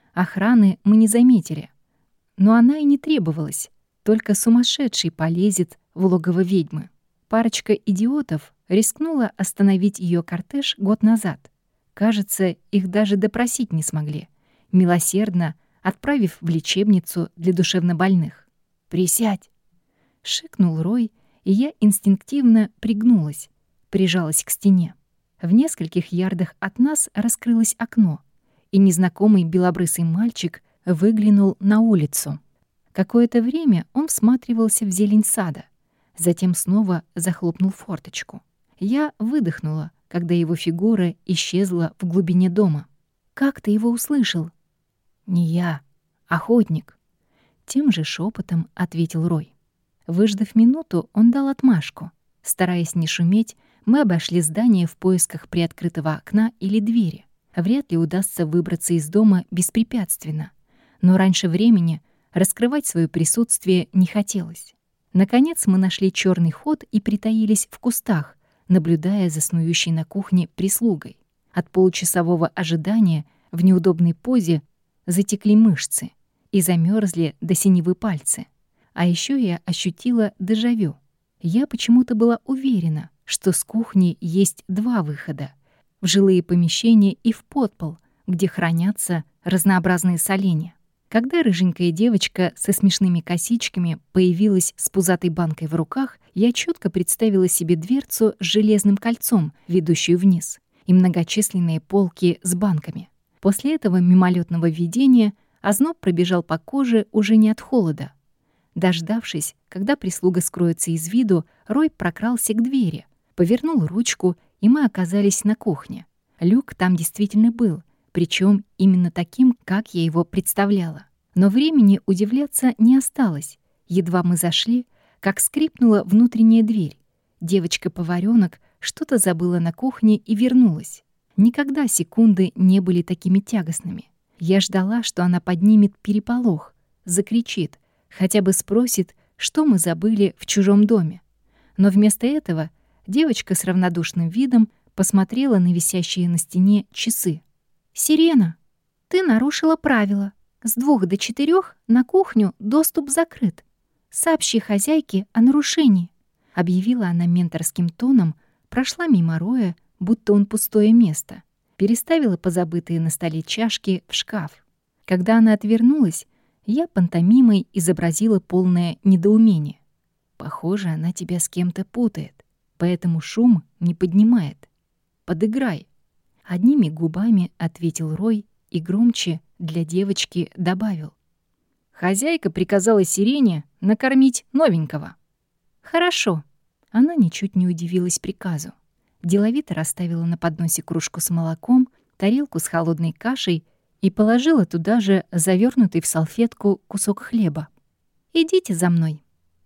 Охраны мы не заметили. Но она и не требовалась. Только сумасшедший полезет в логово ведьмы. Парочка идиотов рискнула остановить ее кортеж год назад. Кажется, их даже допросить не смогли, милосердно отправив в лечебницу для душевнобольных. «Присядь!» — шикнул Рой, и я инстинктивно пригнулась, прижалась к стене. В нескольких ярдах от нас раскрылось окно, и незнакомый белобрысый мальчик выглянул на улицу. Какое-то время он всматривался в зелень сада, затем снова захлопнул форточку. Я выдохнула, когда его фигура исчезла в глубине дома. «Как ты его услышал?» «Не я, охотник», — тем же шепотом ответил Рой. Выждав минуту, он дал отмашку. Стараясь не шуметь, мы обошли здание в поисках приоткрытого окна или двери. Вряд ли удастся выбраться из дома беспрепятственно. Но раньше времени раскрывать свое присутствие не хотелось. Наконец мы нашли черный ход и притаились в кустах, наблюдая за снующей на кухне прислугой. От получасового ожидания в неудобной позе затекли мышцы и замерзли до синевы пальцы. А еще я ощутила дежавю. Я почему-то была уверена, что с кухни есть два выхода — в жилые помещения и в подпол, где хранятся разнообразные соленья. Когда рыженькая девочка со смешными косичками появилась с пузатой банкой в руках, я чётко представила себе дверцу с железным кольцом, ведущую вниз, и многочисленные полки с банками. После этого мимолетного видения озноб пробежал по коже уже не от холода. Дождавшись, когда прислуга скроется из виду, Рой прокрался к двери, повернул ручку, и мы оказались на кухне. Люк там действительно был, причем именно таким, как я его представляла. Но времени удивляться не осталось. Едва мы зашли, как скрипнула внутренняя дверь. Девочка-поварёнок что-то забыла на кухне и вернулась. Никогда секунды не были такими тягостными. Я ждала, что она поднимет переполох, закричит, хотя бы спросит, что мы забыли в чужом доме. Но вместо этого девочка с равнодушным видом посмотрела на висящие на стене часы. «Сирена, ты нарушила правила. С двух до четырёх на кухню доступ закрыт. Сообщи хозяйке о нарушении», — объявила она менторским тоном, прошла мимо Роя, будто он пустое место, переставила позабытые на столе чашки в шкаф. Когда она отвернулась, я пантомимой изобразила полное недоумение. «Похоже, она тебя с кем-то путает, поэтому шум не поднимает. Подыграй». Одними губами ответил Рой и громче для девочки добавил. Хозяйка приказала Сирене накормить новенького. Хорошо. Она ничуть не удивилась приказу. Деловито расставила на подносе кружку с молоком, тарелку с холодной кашей и положила туда же завернутый в салфетку кусок хлеба. «Идите за мной».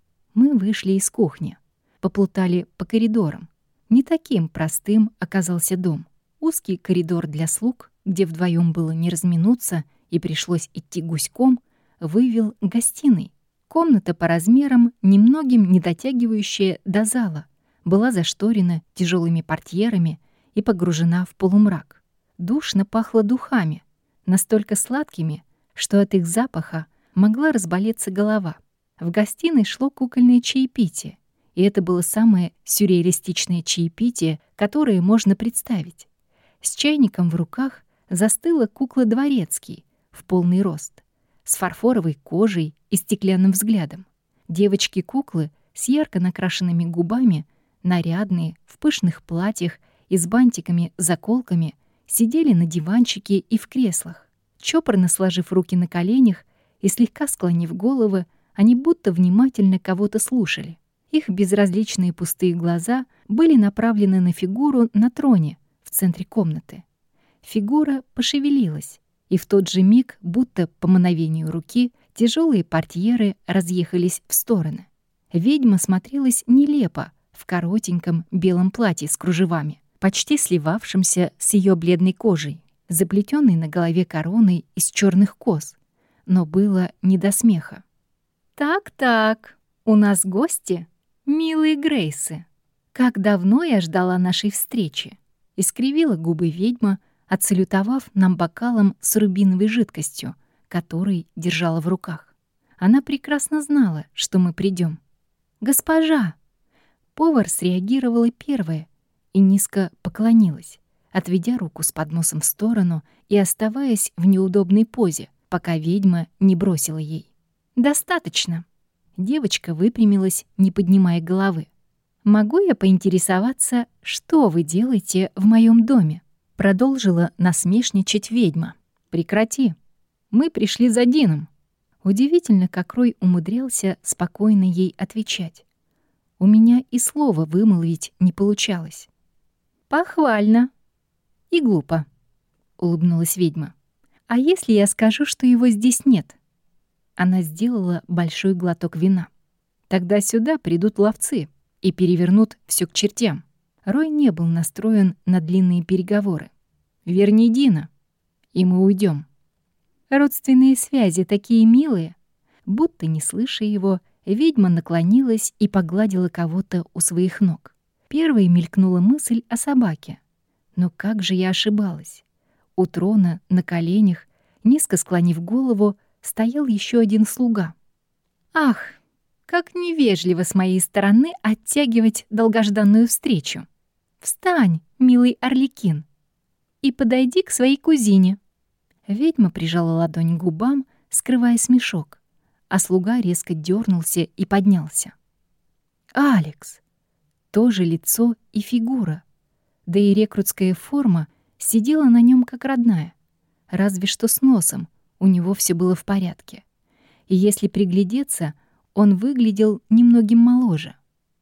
Мы вышли из кухни, поплутали по коридорам. Не таким простым оказался дом. Узкий коридор для слуг, где вдвоем было не разминуться и пришлось идти гуськом, вывел к гостиной. Комната по размерам, немногим не дотягивающая до зала, была зашторена тяжелыми портьерами и погружена в полумрак. Душно пахло духами, настолько сладкими, что от их запаха могла разболеться голова. В гостиной шло кукольное чаепитие, и это было самое сюрреалистичное чаепитие, которое можно представить. С чайником в руках застыла кукла Дворецкий в полный рост, с фарфоровой кожей и стеклянным взглядом. Девочки-куклы с ярко накрашенными губами, нарядные, в пышных платьях и с бантиками-заколками, сидели на диванчике и в креслах. Чопорно сложив руки на коленях и слегка склонив головы, они будто внимательно кого-то слушали. Их безразличные пустые глаза были направлены на фигуру на троне в центре комнаты. Фигура пошевелилась, и в тот же миг, будто по мановению руки, тяжелые портьеры разъехались в стороны. Ведьма смотрелась нелепо в коротеньком белом платье с кружевами, почти сливавшимся с ее бледной кожей, заплетенной на голове короной из черных кос, но было не до смеха. «Так-так, у нас гости, милые Грейсы. Как давно я ждала нашей встречи!» — искривила губы ведьма, отсалютовав нам бокалом с рубиновой жидкостью, который держала в руках. Она прекрасно знала, что мы придем. «Госпожа!» Повар среагировала первая и низко поклонилась, отведя руку с подносом в сторону и оставаясь в неудобной позе, пока ведьма не бросила ей. «Достаточно». Девочка выпрямилась, не поднимая головы. «Могу я поинтересоваться, что вы делаете в моем доме?» Продолжила насмешничать ведьма. «Прекрати. Мы пришли за Дином». Удивительно, как Рой умудрялся спокойно ей отвечать. У меня и слова вымолвить не получалось. «Похвально. И глупо», — улыбнулась ведьма. «А если я скажу, что его здесь нет?» Она сделала большой глоток вина. «Тогда сюда придут ловцы и перевернут все к чертям». Рой не был настроен на длинные переговоры. «Верни Дина, и мы уйдем. Родственные связи такие милые. Будто не слыша его, ведьма наклонилась и погладила кого-то у своих ног. Первой мелькнула мысль о собаке. Но как же я ошибалась. У трона, на коленях, низко склонив голову, стоял еще один слуга. «Ах, как невежливо с моей стороны оттягивать долгожданную встречу! Встань, милый Орликин, и подойди к своей кузине». Ведьма прижала ладонь к губам, скрывая смешок, а слуга резко дернулся и поднялся. «Алекс!» Тоже лицо и фигура, да и рекрутская форма сидела на нем как родная, разве что с носом у него все было в порядке. И если приглядеться, он выглядел немногим моложе.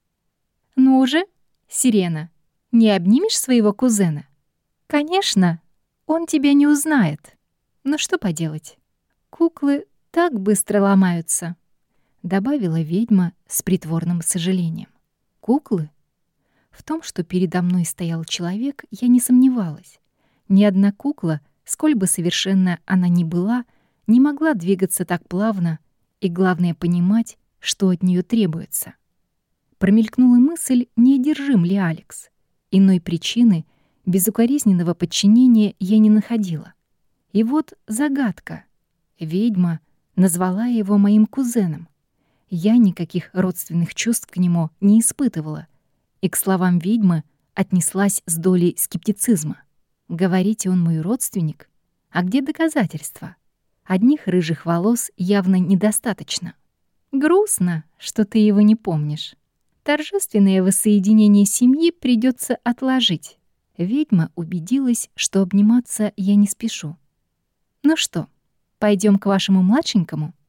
«Ну же, Сирена, не обнимешь своего кузена?» «Конечно, он тебя не узнает. Но что поделать? Куклы так быстро ломаются», — добавила ведьма с притворным сожалением. «Куклы?» В том, что передо мной стоял человек, я не сомневалась. Ни одна кукла, сколь бы совершенна она ни была, не могла двигаться так плавно и, главное, понимать, что от нее требуется. Промелькнула мысль, не одержим ли Алекс. Иной причины безукоризненного подчинения я не находила. И вот загадка. Ведьма назвала его моим кузеном. Я никаких родственных чувств к нему не испытывала, и к словам ведьмы отнеслась с долей скептицизма. Говорите, он мой родственник? А где доказательства? Одних рыжих волос явно недостаточно. Грустно, что ты его не помнишь. Торжественное воссоединение семьи придется отложить. Ведьма убедилась, что обниматься я не спешу. Ну что, пойдем к вашему младшенькому?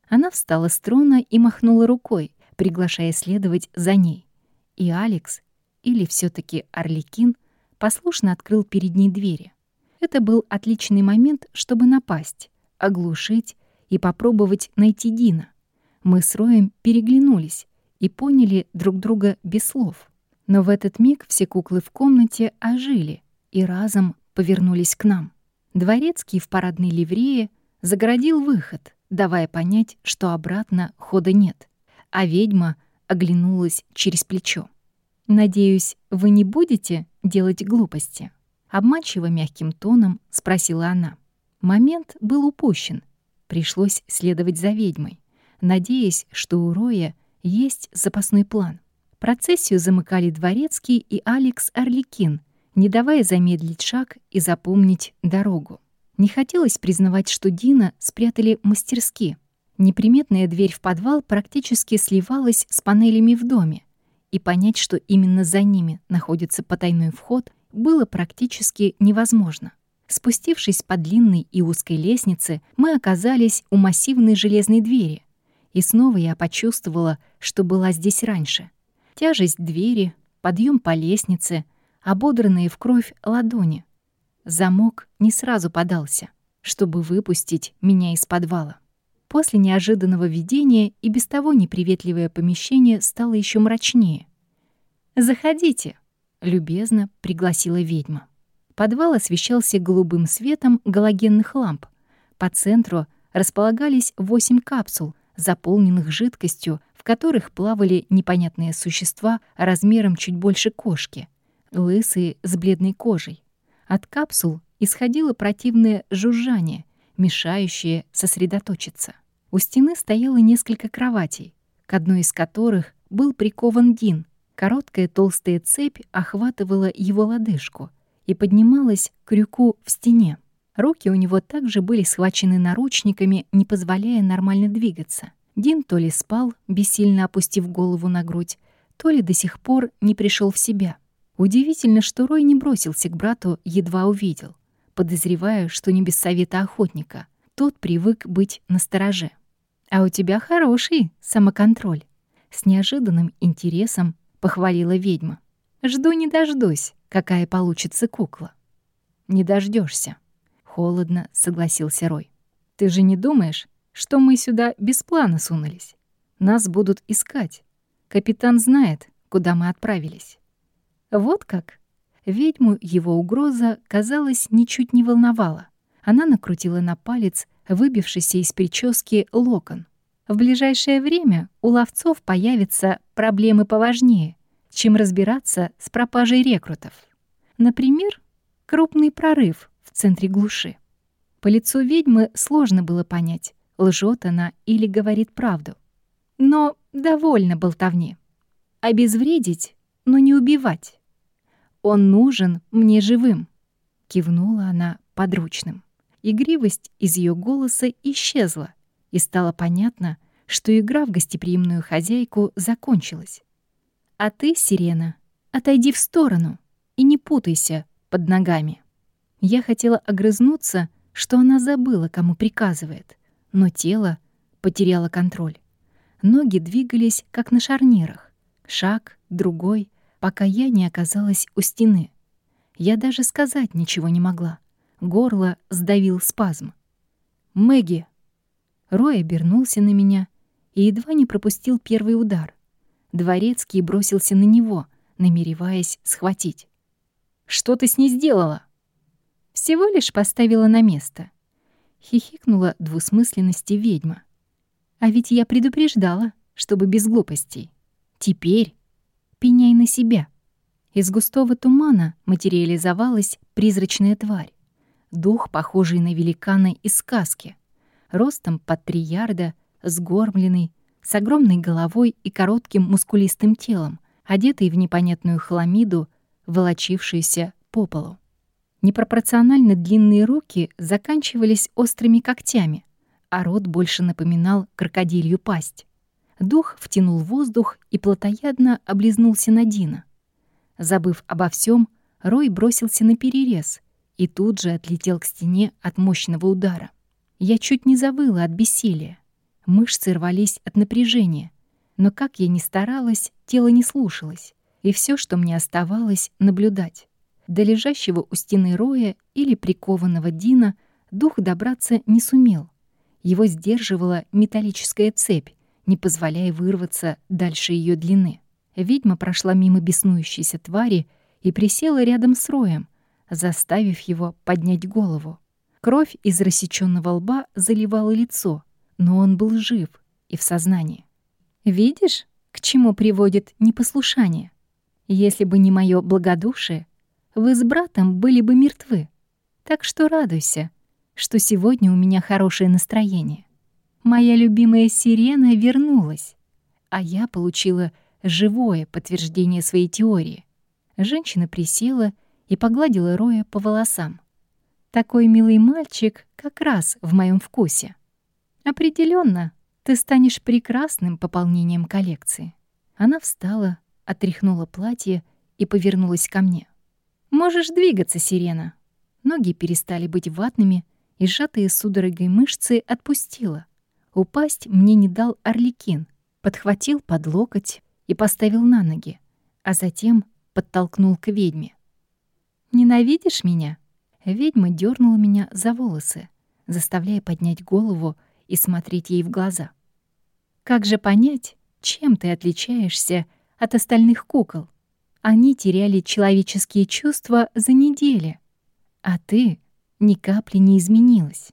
Она встала с трона и махнула рукой, приглашая следовать за ней. И Алекс, или все таки Арлекин, послушно открыл перед ней двери. Это был отличный момент, чтобы напасть, оглушить и попробовать найти Дина. Мы с Роем переглянулись и поняли друг друга без слов. Но в этот миг все куклы в комнате ожили и разом повернулись к нам. Дворецкий в парадной ливрее загородил выход, давая понять, что обратно хода нет. А ведьма оглянулась через плечо. «Надеюсь, вы не будете делать глупости?» Обманчиво мягким тоном спросила она. Момент был упущен. Пришлось следовать за ведьмой, надеясь, что у Роя есть запасной план. Процессию замыкали Дворецкий и Алекс Арлекин, не давая замедлить шаг и запомнить дорогу. Не хотелось признавать, что Дина спрятали мастерски. Неприметная дверь в подвал практически сливалась с панелями в доме, и понять, что именно за ними находится потайной вход, было практически невозможно. Спустившись по длинной и узкой лестнице, мы оказались у массивной железной двери, и снова я почувствовала, что была здесь раньше. Тяжесть двери, подъем по лестнице, ободранные в кровь ладони. Замок не сразу подался, чтобы выпустить меня из подвала. После неожиданного видения и без того неприветливое помещение стало еще мрачнее. «Заходите», — любезно пригласила ведьма. Подвал освещался голубым светом галогенных ламп. По центру располагались восемь капсул, заполненных жидкостью, в которых плавали непонятные существа размером чуть больше кошки, лысые с бледной кожей. От капсул исходило противное жужжание, мешающее сосредоточиться. У стены стояло несколько кроватей, к одной из которых был прикован Дин. Короткая толстая цепь охватывала его лодыжку и поднималась к крюку в стене. Руки у него также были схвачены наручниками, не позволяя нормально двигаться. Дин то ли спал, бессильно опустив голову на грудь, то ли до сих пор не пришел в себя. Удивительно, что Рой не бросился к брату, едва увидел. Подозреваю, что не без совета охотника. Тот привык быть настороже. «А у тебя хороший самоконтроль», — с неожиданным интересом похвалила ведьма. «Жду не дождусь, какая получится кукла». «Не дождешься, холодно согласился Рой. «Ты же не думаешь, что мы сюда без плана сунулись? Нас будут искать. Капитан знает, куда мы отправились». Вот как? Ведьму его угроза, казалось, ничуть не волновала. Она накрутила на палец выбившийся из прически локон. В ближайшее время у ловцов появятся проблемы поважнее, чем разбираться с пропажей рекрутов. Например, крупный прорыв в центре глуши. По лицу ведьмы сложно было понять, лжет она или говорит правду. Но довольно болтовни. Обезвредить, но не убивать. «Он нужен мне живым», — кивнула она подручным. Игривость из ее голоса исчезла, и стало понятно, что игра в гостеприимную хозяйку закончилась. «А ты, Сирена, отойди в сторону и не путайся под ногами». Я хотела огрызнуться, что она забыла, кому приказывает, но тело потеряло контроль. Ноги двигались, как на шарнирах. Шаг, другой, пока я не оказалась у стены. Я даже сказать ничего не могла. Горло сдавил спазм. «Мэгги!» Рой обернулся на меня и едва не пропустил первый удар. Дворецкий бросился на него, намереваясь схватить. «Что ты с ней сделала?» «Всего лишь поставила на место», — хихикнула двусмысленности ведьма. «А ведь я предупреждала, чтобы без глупостей. Теперь пеняй на себя». Из густого тумана материализовалась призрачная тварь. Дух, похожий на великана из сказки. Ростом под три ярда, сгорбленный, с огромной головой и коротким мускулистым телом, одетый в непонятную хламиду, волочившуюся по полу. Непропорционально длинные руки заканчивались острыми когтями, а рот больше напоминал крокодилью пасть. Дух втянул воздух и плотоядно облизнулся на Дина. Забыв обо всем, Рой бросился на перерез и тут же отлетел к стене от мощного удара. Я чуть не завыла от бессилия. Мышцы рвались от напряжения, но как я ни старалась, тело не слушалось, и все, что мне оставалось, наблюдать. До лежащего у стены Роя или прикованного Дина дух добраться не сумел. Его сдерживала металлическая цепь, не позволяя вырваться дальше ее длины. Ведьма прошла мимо беснующейся твари и присела рядом с Роем, заставив его поднять голову. Кровь из рассечённого лба заливала лицо, но он был жив и в сознании. «Видишь, к чему приводит непослушание? Если бы не моё благодушие, вы с братом были бы мертвы. Так что радуйся, что сегодня у меня хорошее настроение. Моя любимая Сирена вернулась, а я получила живое подтверждение своей теории». Женщина присела и погладила Роя по волосам. «Такой милый мальчик как раз в моем вкусе. Определенно, ты станешь прекрасным пополнением коллекции». Она встала, отряхнула платье и повернулась ко мне. «Можешь двигаться, Сирена». Ноги перестали быть ватными, и сжатые судорогой мышцы отпустила. Упасть мне не дал Орликин, подхватил под локоть и поставил на ноги, а затем подтолкнул к ведьме. «Ненавидишь меня?» Ведьма дернула меня за волосы, заставляя поднять голову и смотреть ей в глаза. «Как же понять, чем ты отличаешься от остальных кукол? Они теряли человеческие чувства за недели, а ты ни капли не изменилась».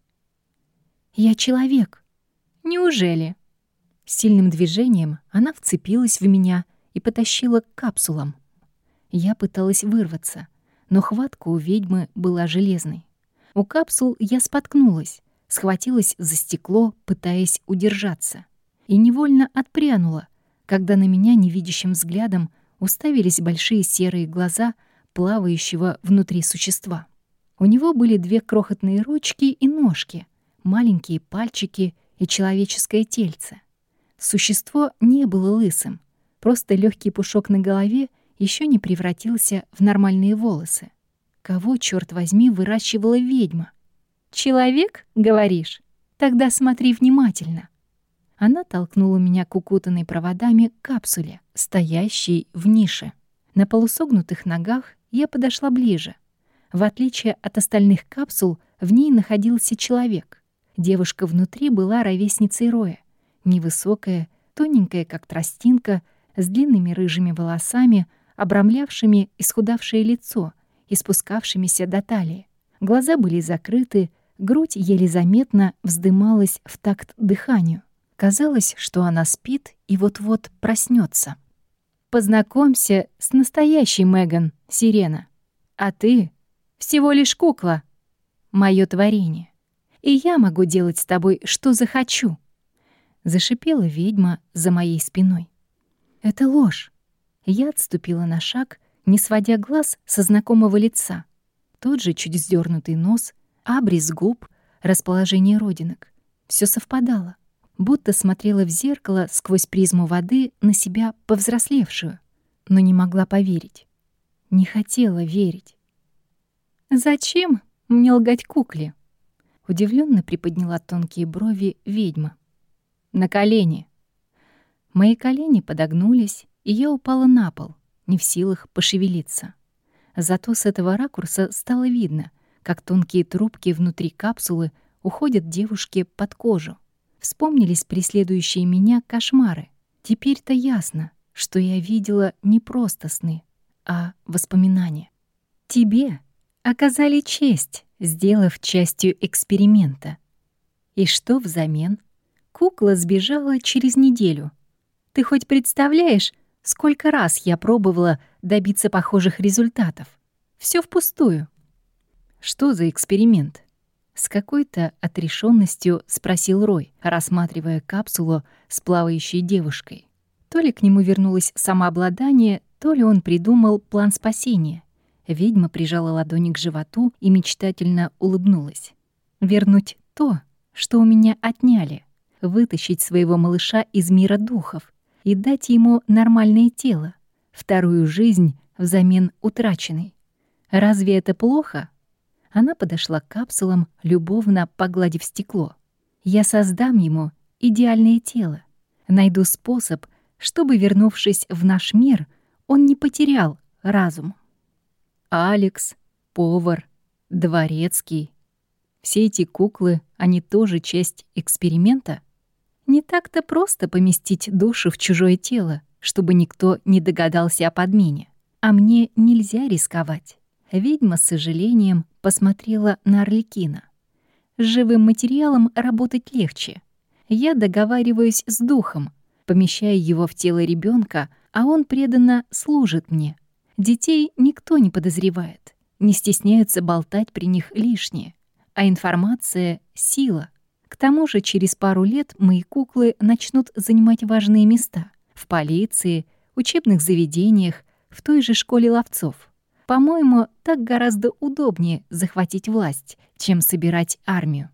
«Я человек». «Неужели?» Сильным движением она вцепилась в меня и потащила к капсулам. Я пыталась вырваться, но хватка у ведьмы была железной. У капсул я споткнулась, схватилась за стекло, пытаясь удержаться, и невольно отпрянула, когда на меня невидящим взглядом уставились большие серые глаза плавающего внутри существа. У него были две крохотные ручки и ножки, маленькие пальчики и человеческое тельце. Существо не было лысым, просто легкий пушок на голове еще не превратился в нормальные волосы. Кого, черт возьми, выращивала ведьма? «Человек, говоришь? Тогда смотри внимательно». Она толкнула меня к укутанной проводами капсуле, стоящей в нише. На полусогнутых ногах я подошла ближе. В отличие от остальных капсул, в ней находился человек. Девушка внутри была ровесницей Роя. Невысокая, тоненькая, как тростинка, с длинными рыжими волосами, обрамлявшими исхудавшее лицо и спускавшимися до талии. Глаза были закрыты, грудь еле заметно вздымалась в такт дыханию. Казалось, что она спит и вот-вот проснется. «Познакомься с настоящей Меган, Сирена. А ты всего лишь кукла, моё творение. И я могу делать с тобой, что захочу», — зашипела ведьма за моей спиной. «Это ложь». Я отступила на шаг, не сводя глаз со знакомого лица. Тот же чуть вздёрнутый нос, абрис губ, расположение родинок. Всё совпадало, будто смотрела в зеркало сквозь призму воды на себя повзрослевшую, но не могла поверить. Не хотела верить. «Зачем мне лгать кукле?» Удивлённо приподняла тонкие брови ведьма. «На колени». Мои колени подогнулись, и я упала на пол, не в силах пошевелиться. Зато с этого ракурса стало видно, как тонкие трубки внутри капсулы уходят девушке под кожу. Вспомнились преследующие меня кошмары. Теперь-то ясно, что я видела не просто сны, а воспоминания. «Тебе оказали честь, сделав частью эксперимента. И что взамен? Кукла сбежала через неделю. Ты хоть представляешь, сколько раз я пробовала добиться похожих результатов? Всё впустую». «Что за эксперимент?» С какой-то отрешённостью спросил Рой, рассматривая капсулу с плавающей девушкой. То ли к нему вернулось самообладание, то ли он придумал план спасения. Ведьма прижала ладони к животу и мечтательно улыбнулась. «Вернуть то, что у меня отняли. Вытащить своего малыша из мира духов и дать ему нормальное тело, вторую жизнь взамен утраченной. Разве это плохо?» Она подошла к капсулам, любовно погладив стекло. «Я создам ему идеальное тело. Найду способ, чтобы, вернувшись в наш мир, он не потерял разум. Алекс, повар, дворецкий. Все эти куклы, они тоже часть эксперимента? Не так-то просто поместить душу в чужое тело, чтобы никто не догадался о подмене. А мне нельзя рисковать. Ведьма с сожалением посмотрела на Арлекина. С живым материалом работать легче. Я договариваюсь с духом, помещаю его в тело ребенка, а он преданно служит мне. Детей никто не подозревает, не стесняются болтать при них лишнее. А информация — сила. К тому же через пару лет мои куклы начнут занимать важные места в полиции, учебных заведениях, в той же школе ловцов. По-моему, так гораздо удобнее захватить власть, чем собирать армию.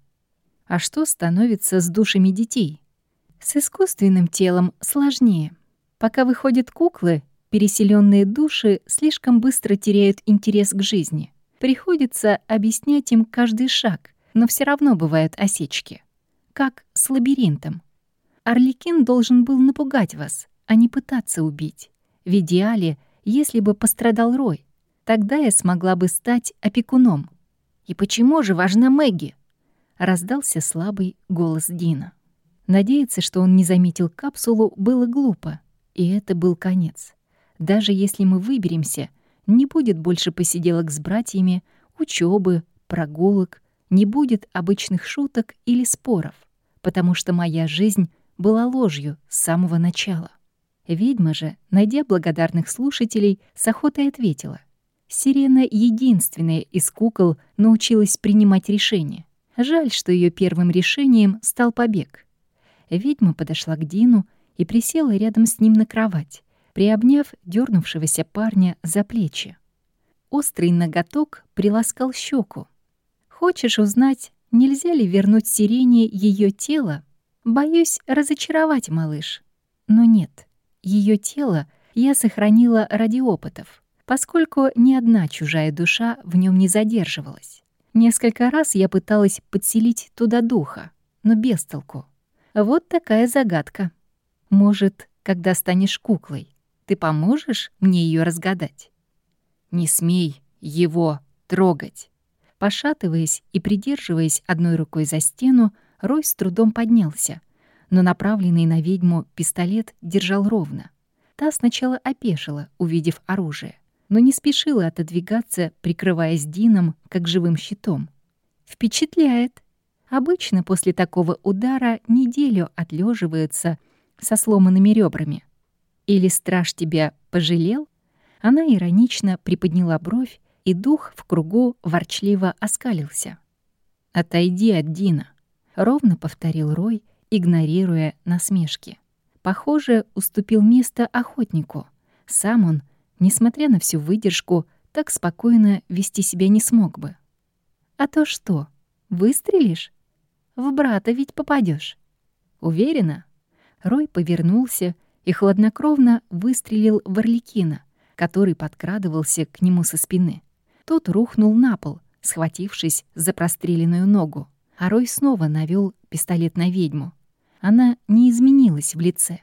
А что становится с душами детей? С искусственным телом сложнее. Пока выходят куклы, переселенные души слишком быстро теряют интерес к жизни. Приходится объяснять им каждый шаг, но все равно бывают осечки. Как с лабиринтом. Арлекин должен был напугать вас, а не пытаться убить. В идеале, если бы пострадал Рой, тогда я смогла бы стать опекуном. «И почему же важна Мэгги?» — раздался слабый голос Дина. Надеяться, что он не заметил капсулу, было глупо, и это был конец. Даже если мы выберемся, не будет больше посиделок с братьями, учебы, прогулок, не будет обычных шуток или споров, потому что моя жизнь была ложью с самого начала. Ведьма же, найдя благодарных слушателей, с охотой ответила. Сирена единственная из кукол научилась принимать решения. Жаль, что ее первым решением стал побег. Ведьма подошла к Дину и присела рядом с ним на кровать, приобняв дернувшегося парня за плечи. Острый ноготок приласкал щеку. «Хочешь узнать, нельзя ли вернуть Сирене ее тело? Боюсь разочаровать, малыш. Но нет, ее тело я сохранила ради опытов, поскольку ни одна чужая душа в нем не задерживалась. Несколько раз я пыталась подселить туда духа, но без толку. Вот такая загадка. Может, когда станешь куклой, ты поможешь мне ее разгадать?» «Не смей его трогать!» Пошатываясь и придерживаясь одной рукой за стену, Рой с трудом поднялся, но направленный на ведьму пистолет держал ровно. Та сначала опешила, увидев оружие, но не спешила отодвигаться, прикрываясь Дином как живым щитом. Впечатляет. Обычно после такого удара неделю отлеживаются со сломанными ребрами. Или страж тебя пожалел? Она иронично приподняла бровь, и дух в кругу ворчливо оскалился. «Отойди от Дина», — ровно повторил Рой, игнорируя насмешки. Похоже, уступил место охотнику. Сам он, несмотря на всю выдержку, так спокойно вести себя не смог бы. «А то что, выстрелишь? В брата ведь попадешь. Уверена?» Рой повернулся и хладнокровно выстрелил в Арлекина, который подкрадывался к нему со спины. Тот рухнул на пол, схватившись за простреленную ногу, а Рой снова навёл пистолет на ведьму. Она не изменилась в лице.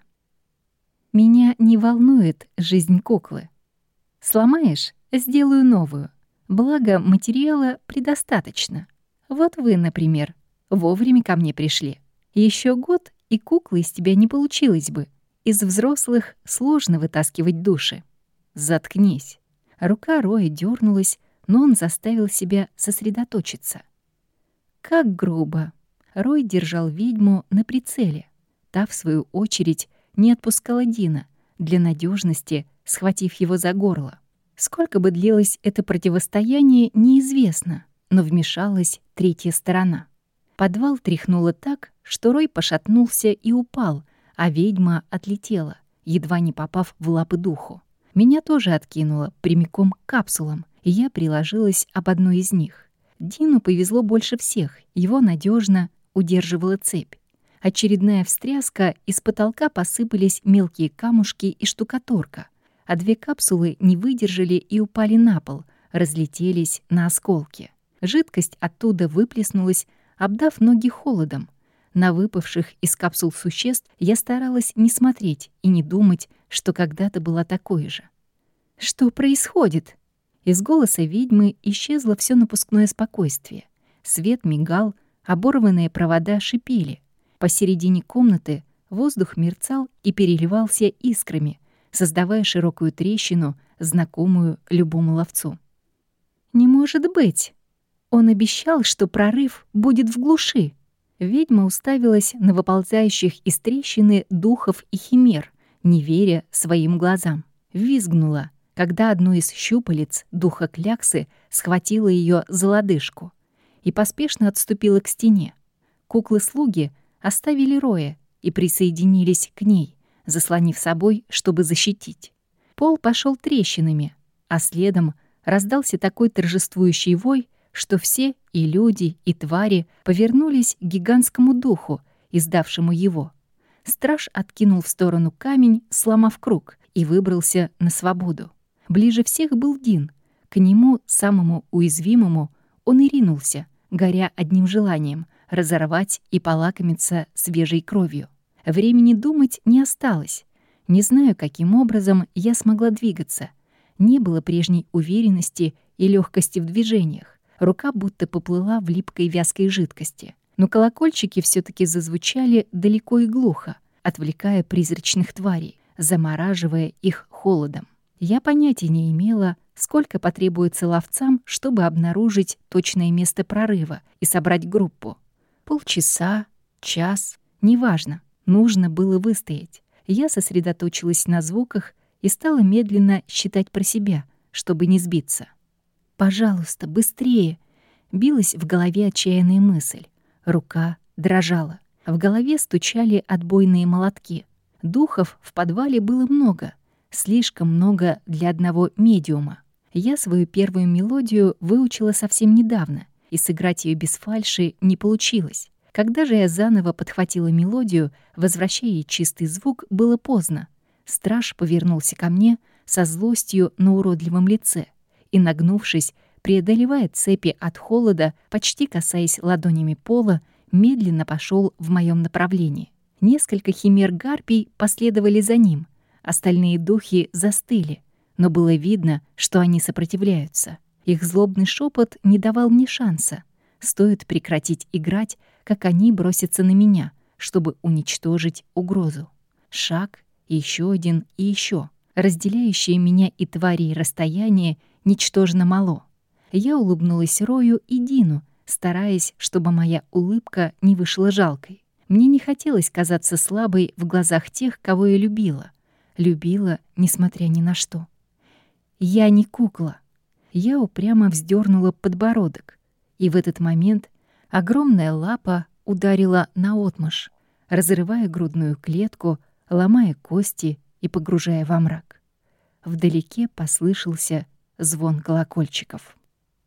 «Меня не волнует жизнь куклы. Сломаешь — сделаю новую. Благо, материала предостаточно. Вот вы, например, вовремя ко мне пришли. Еще год, и куклы из тебя не получилось бы. Из взрослых сложно вытаскивать души». «Заткнись». Рука Роя дернулась, но он заставил себя сосредоточиться. Как грубо. Рой держал ведьму на прицеле. Та, в свою очередь, не отпускала Дина, для надежности схватив его за горло. Сколько бы длилось это противостояние, неизвестно, но вмешалась третья сторона. Подвал тряхнуло так, что Рой пошатнулся и упал, а ведьма отлетела, едва не попав в лапы духу. Меня тоже откинуло прямиком к капсулам, и я приложилась об одну из них. Дину повезло больше всех, его надежно удерживала цепь. Очередная встряска, из потолка посыпались мелкие камушки и штукатурка, а две капсулы не выдержали и упали на пол, разлетелись на осколки. Жидкость оттуда выплеснулась, обдав ноги холодом. На выпавших из капсул существ я старалась не смотреть и не думать, что когда-то была такой же. «Что происходит?» Из голоса ведьмы исчезло все напускное спокойствие. Свет мигал, оборванные провода шипели. Посередине комнаты воздух мерцал и переливался искрами, создавая широкую трещину, знакомую любому ловцу. «Не может быть! Он обещал, что прорыв будет в глуши!» Ведьма уставилась на выползающих из трещины духов и химер, не веря своим глазам. Визгнула, когда одно из щупалец духа Кляксы схватило ее за лодыжку и поспешно отступила к стене. Куклы-слуги оставили Роя и присоединились к ней, заслонив собой, чтобы защитить. Пол пошел трещинами, а следом раздался такой торжествующий вой, что все, и люди, и твари, повернулись к гигантскому духу, издавшему его. Страж откинул в сторону камень, сломав круг, и выбрался на свободу. Ближе всех был Дин. К нему, самому уязвимому, он и ринулся, горя одним желанием — разорвать и полакомиться свежей кровью. Времени думать не осталось. Не знаю, каким образом я смогла двигаться. Не было прежней уверенности и легкости в движениях. Рука будто поплыла в липкой вязкой жидкости. Но колокольчики все таки зазвучали далеко и глухо, отвлекая призрачных тварей, замораживая их холодом. Я понятия не имела, сколько потребуется ловцам, чтобы обнаружить точное место прорыва и собрать группу. Полчаса, час, неважно, нужно было выстоять. Я сосредоточилась на звуках и стала медленно считать про себя, чтобы не сбиться. «Пожалуйста, быстрее!» Билась в голове отчаянная мысль. Рука дрожала. В голове стучали отбойные молотки. Духов в подвале было много. Слишком много для одного медиума. Я свою первую мелодию выучила совсем недавно, и сыграть ее без фальши не получилось. Когда же я заново подхватила мелодию, возвращая ей чистый звук, было поздно. Страж повернулся ко мне со злостью на уродливом лице и, нагнувшись, преодолевая цепи от холода, почти касаясь ладонями пола, медленно пошел в моем направлении. Несколько химер-гарпий последовали за ним. Остальные духи застыли, но было видно, что они сопротивляются. Их злобный шепот не давал мне шанса. Стоит прекратить играть, как они бросятся на меня, чтобы уничтожить угрозу. Шаг, еще один и еще. Разделяющее меня и тварей расстояние ничтожно мало. Я улыбнулась Рою и Дину, стараясь, чтобы моя улыбка не вышла жалкой. Мне не хотелось казаться слабой в глазах тех, кого я любила. Любила, несмотря ни на что. Я не кукла. Я упрямо вздернула подбородок, и в этот момент огромная лапа ударила наотмашь, разрывая грудную клетку, ломая кости и погружая во мрак. Вдалеке послышался звон колокольчиков.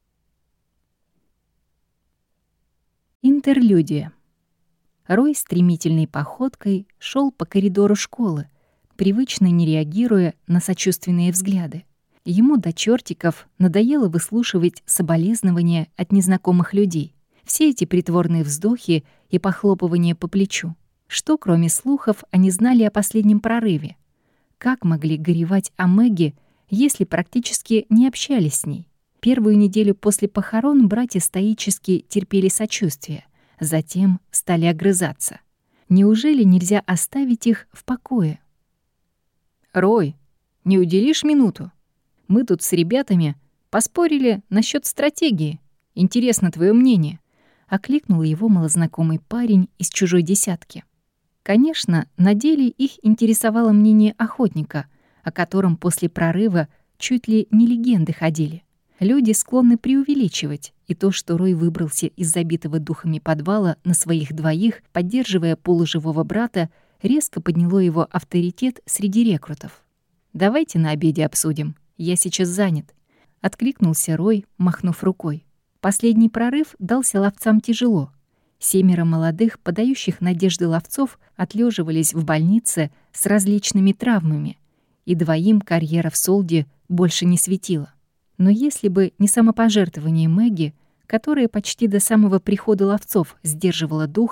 Интерлюдия. Рой стремительной походкой шел по коридору школы, привычно не реагируя на сочувственные взгляды. Ему до чертиков надоело выслушивать соболезнования от незнакомых людей. Все эти притворные вздохи и похлопывания по плечу. Что, кроме слухов, они знали о последнем прорыве? Как могли горевать о Мэгги, если практически не общались с ней? Первую неделю после похорон братья стоически терпели сочувствие, затем стали огрызаться. Неужели нельзя оставить их в покое? «Рой, не уделишь минуту? Мы тут с ребятами поспорили насчет стратегии. Интересно твое мнение», — окликнул его малознакомый парень из чужой десятки. Конечно, на деле их интересовало мнение охотника, о котором после прорыва чуть ли не легенды ходили. Люди склонны преувеличивать, и то, что Рой выбрался из забитого духами подвала на своих двоих, поддерживая полуживого брата, резко подняло его авторитет среди рекрутов. «Давайте на обеде обсудим. Я сейчас занят», — откликнулся Рой, махнув рукой. Последний прорыв дался ловцам тяжело. Семеро молодых, подающих надежды ловцов, отлеживались в больнице с различными травмами, и двоим карьера в Солде больше не светила. Но если бы не самопожертвование Мэгги, которая почти до самого прихода ловцов сдерживала духов,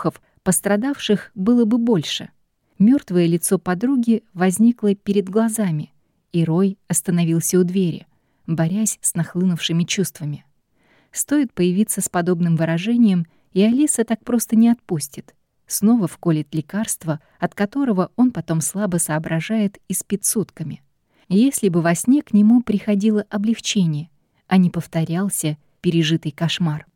пострадавших было бы больше. Мертвое лицо подруги возникло перед глазами, и Рой остановился у двери, борясь с нахлынувшими чувствами. Стоит появиться с подобным выражением, и Алиса так просто не отпустит. Снова вколет лекарство, от которого он потом слабо соображает и спит сутками. Если бы во сне к нему приходило облегчение, а не повторялся пережитый кошмар.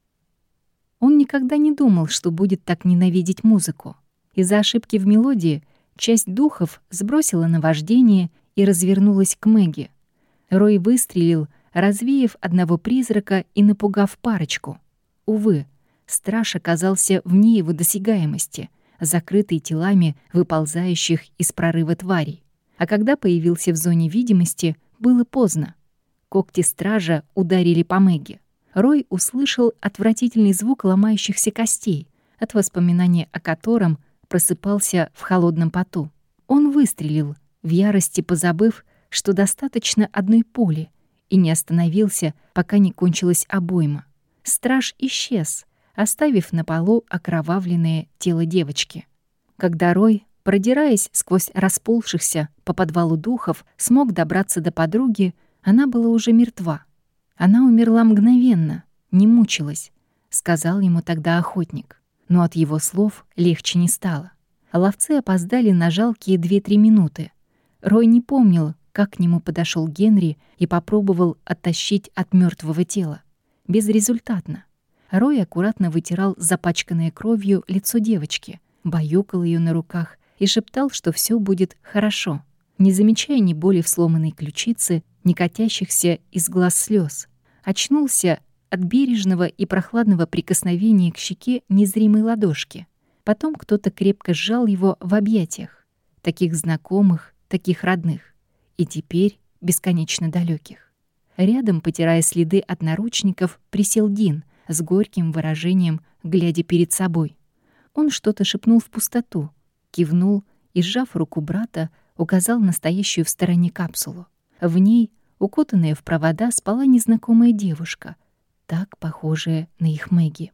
Он никогда не думал, что будет так ненавидеть музыку. Из-за ошибки в мелодии часть духов сбросила наваждение и развернулась к Мэгги. Рой выстрелил, развеяв одного призрака и напугав парочку. Увы, страж оказался вне его досягаемости, закрытый телами выползающих из прорыва тварей. А когда появился в зоне видимости, было поздно. Когти стража ударили по Мэгги. Рой услышал отвратительный звук ломающихся костей, от воспоминания о котором просыпался в холодном поту. Он выстрелил, в ярости позабыв, что достаточно одной пули, и не остановился, пока не кончилась обойма. Страж исчез, оставив на полу окровавленное тело девочки. Когда Рой, продираясь сквозь расползшихся по подвалу духов, смог добраться до подруги, она была уже мертва. Она умерла мгновенно, не мучилась, сказал ему тогда охотник. Но от его слов легче не стало. Ловцы опоздали на жалкие две-три минуты. Рой не помнил, как к нему подошел Генри и попробовал оттащить от мертвого тела. Безрезультатно. Рой аккуратно вытирал запачканное кровью лицо девочки, баюкал ее на руках и шептал, что все будет хорошо, не замечая ни боли в сломанной ключице, ни катящихся из глаз слез. Очнулся от бережного и прохладного прикосновения к щеке незримой ладошки. Потом кто-то крепко сжал его в объятиях, таких знакомых, таких родных, и теперь бесконечно далеких. Рядом, потирая следы от наручников, присел Дин с горьким выражением, глядя перед собой. Он что-то шепнул в пустоту, кивнул и, сжав руку брата, указал на стоящую в стороне капсулу. В ней, укутанная в провода, спала незнакомая девушка, так похожая на их Мэгги.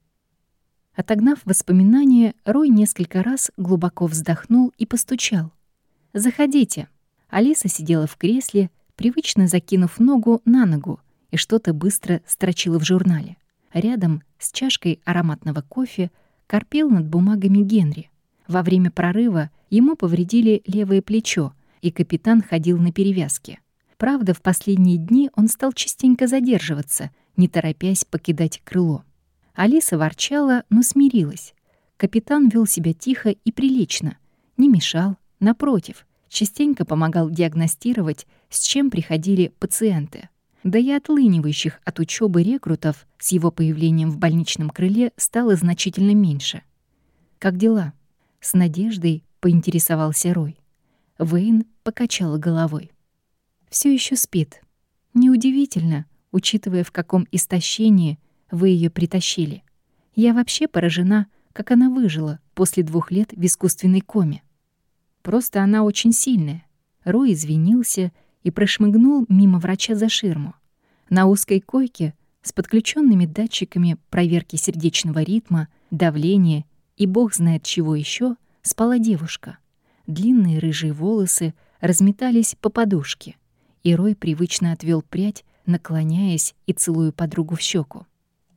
Отогнав воспоминания, Рой несколько раз глубоко вздохнул и постучал. «Заходите». Алиса сидела в кресле, привычно закинув ногу на ногу, и что-то быстро строчила в журнале. Рядом с чашкой ароматного кофе корпел над бумагами Генри. Во время прорыва ему повредили левое плечо, и капитан ходил на перевязке. Правда, в последние дни он стал частенько задерживаться, не торопясь покидать крыло. Алиса ворчала, но смирилась. Капитан вел себя тихо и прилично, не мешал, напротив, частенько помогал диагностировать, с чем приходили пациенты. Да и отлынивающих от учебы рекрутов с его появлением в больничном крыле стало значительно меньше. «Как дела?» — с надеждой поинтересовался Рой. Вейн покачала головой. Все еще спит. Неудивительно, учитывая, в каком истощении вы ее притащили. Я вообще поражена, как она выжила после двух лет в искусственной коме. Просто она очень сильная». Рой извинился и прошмыгнул мимо врача за ширму. На узкой койке с подключенными датчиками проверки сердечного ритма, давления и бог знает чего еще спала девушка. Длинные рыжие волосы разметались по подушке, и Рой привычно отвел прядь, наклоняясь и целуя подругу в щеку.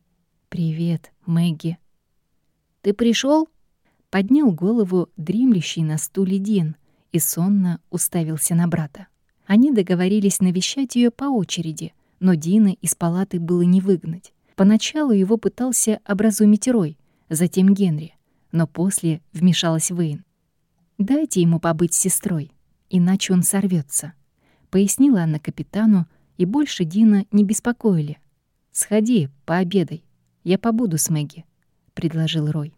«Привет, Мэгги». «Ты пришел? Поднял голову дремлющий на стуле Дин и сонно уставился на брата. Они договорились навещать ее по очереди, но Дина из палаты было не выгнать. Поначалу его пытался образумить Рой, затем Генри, но после вмешалась Вейн. «Дайте ему побыть с сестрой, иначе он сорвется», — пояснила она капитану, и больше Дина не беспокоили. «Сходи, пообедай, я побуду с Мэгги», — предложил Рой.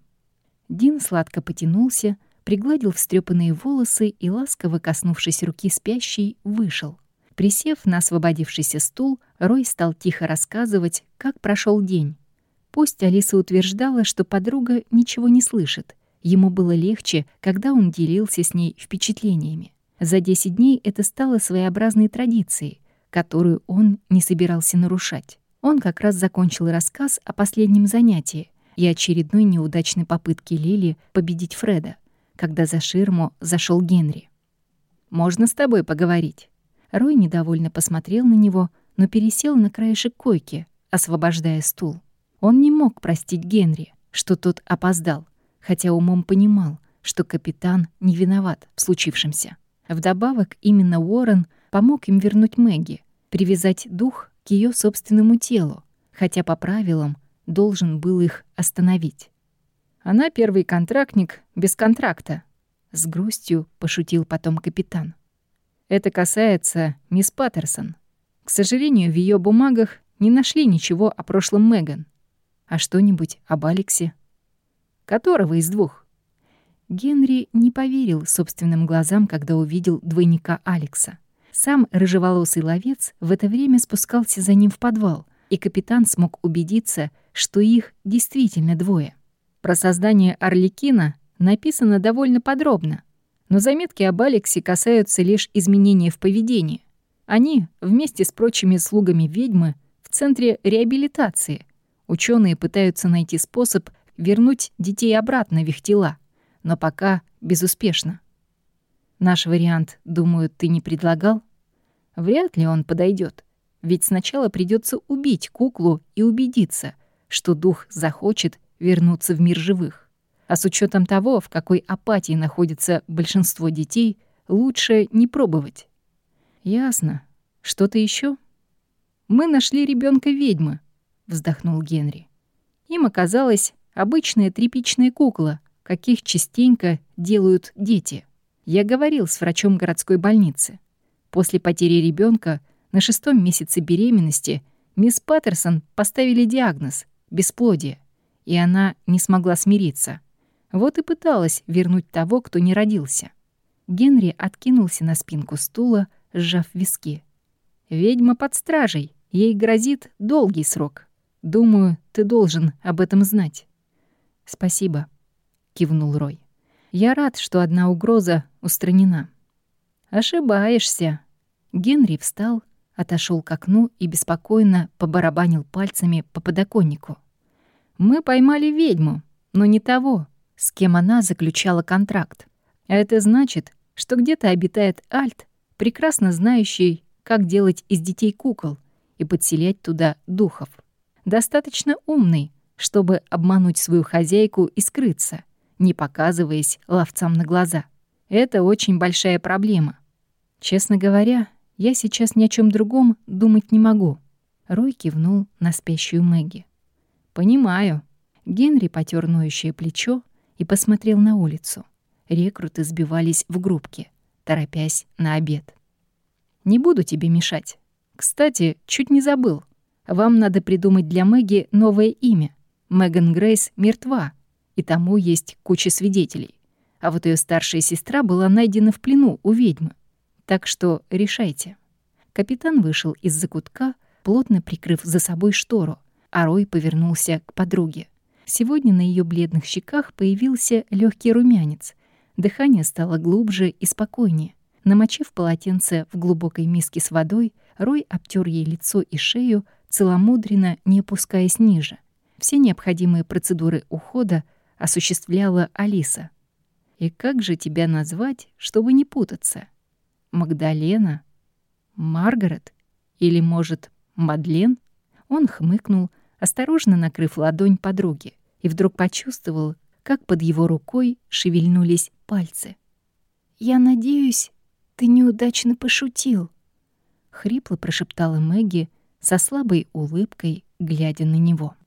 Дин сладко потянулся, пригладил встрепанные волосы и, ласково коснувшись руки спящей, вышел. Присев на освободившийся стул, Рой стал тихо рассказывать, как прошел день. Пусть Алиса утверждала, что подруга ничего не слышит, ему было легче, когда он делился с ней впечатлениями. За десять дней это стало своеобразной традицией, которую он не собирался нарушать. Он как раз закончил рассказ о последнем занятии, и очередной неудачной попытки Лили победить Фреда, когда за ширму зашел Генри. «Можно с тобой поговорить?» Рой недовольно посмотрел на него, но пересел на краешек койки, освобождая стул. Он не мог простить Генри, что тот опоздал, хотя умом понимал, что капитан не виноват в случившемся. Вдобавок, именно Уоррен помог им вернуть Мэгги, привязать дух к ее собственному телу, хотя по правилам должен был их остановить. «Она первый контрактник без контракта», — с грустью пошутил потом капитан. «Это касается мисс Паттерсон. К сожалению, в ее бумагах не нашли ничего о прошлом Меган. А что-нибудь об Алексе? Которого из двух?» Генри не поверил собственным глазам, когда увидел двойника Алекса. Сам рыжеволосый ловец в это время спускался за ним в подвал, и капитан смог убедиться, что их действительно двое. Про создание Арлекина написано довольно подробно, но заметки об Алексе касаются лишь изменения в поведении. Они, вместе с прочими слугами ведьмы, в центре реабилитации. Ученые пытаются найти способ вернуть детей обратно в их тела, но пока безуспешно. Наш вариант, думаю, ты не предлагал? Вряд ли он подойдет, ведь сначала придется убить куклу и убедиться, что дух захочет вернуться в мир живых. А с учетом того, в какой апатии находится большинство детей, лучше не пробовать. Ясно. Что-то еще? Мы нашли ребенка ведьмы, вздохнул Генри. Им оказалась обычная тряпичная кукла, каких частенько делают дети. Я говорил с врачом городской больницы. После потери ребенка на шестом месяце беременности мисс Паттерсон поставили диагноз — бесплодие, и она не смогла смириться. Вот и пыталась вернуть того, кто не родился. Генри откинулся на спинку стула, сжав виски. «Ведьма под стражей, ей грозит долгий срок. Думаю, ты должен об этом знать». «Спасибо», — кивнул Рой. «Я рад, что одна угроза устранена». «Ошибаешься». Генри встал, отошел к окну и беспокойно побарабанил пальцами по подоконнику. «Мы поймали ведьму, но не того, с кем она заключала контракт. А это значит, что где-то обитает Альт, прекрасно знающий, как делать из детей кукол и подселять туда духов. Достаточно умный, чтобы обмануть свою хозяйку и скрыться, не показываясь ловцам на глаза. Это очень большая проблема. Честно говоря, я сейчас ни о чем другом думать не могу». Рой кивнул на спящую Мэгги. «Понимаю». Генри потер ноющее плечо и посмотрел на улицу. Рекруты сбивались в группки, торопясь на обед. «Не буду тебе мешать. Кстати, чуть не забыл. Вам надо придумать для Мэгги новое имя. Меган Грейс мертва, и тому есть куча свидетелей. А вот ее старшая сестра была найдена в плену у ведьмы. Так что решайте». Капитан вышел из закутка, плотно прикрыв за собой штору, а Рой повернулся к подруге. Сегодня на ее бледных щеках появился легкий румянец. Дыхание стало глубже и спокойнее. Намочив полотенце в глубокой миске с водой, Рой обтер ей лицо и шею, целомудренно не опускаясь ниже. Все необходимые процедуры ухода осуществляла Алиса. «И как же тебя назвать, чтобы не путаться? Магдалена? Маргарет? Или, может, Мадлен?» Он хмыкнул, осторожно накрыв ладонь подруги, и вдруг почувствовал, как под его рукой шевельнулись пальцы. «Я надеюсь, ты неудачно пошутил», — хрипло прошептала Мэгги со слабой улыбкой, глядя на него.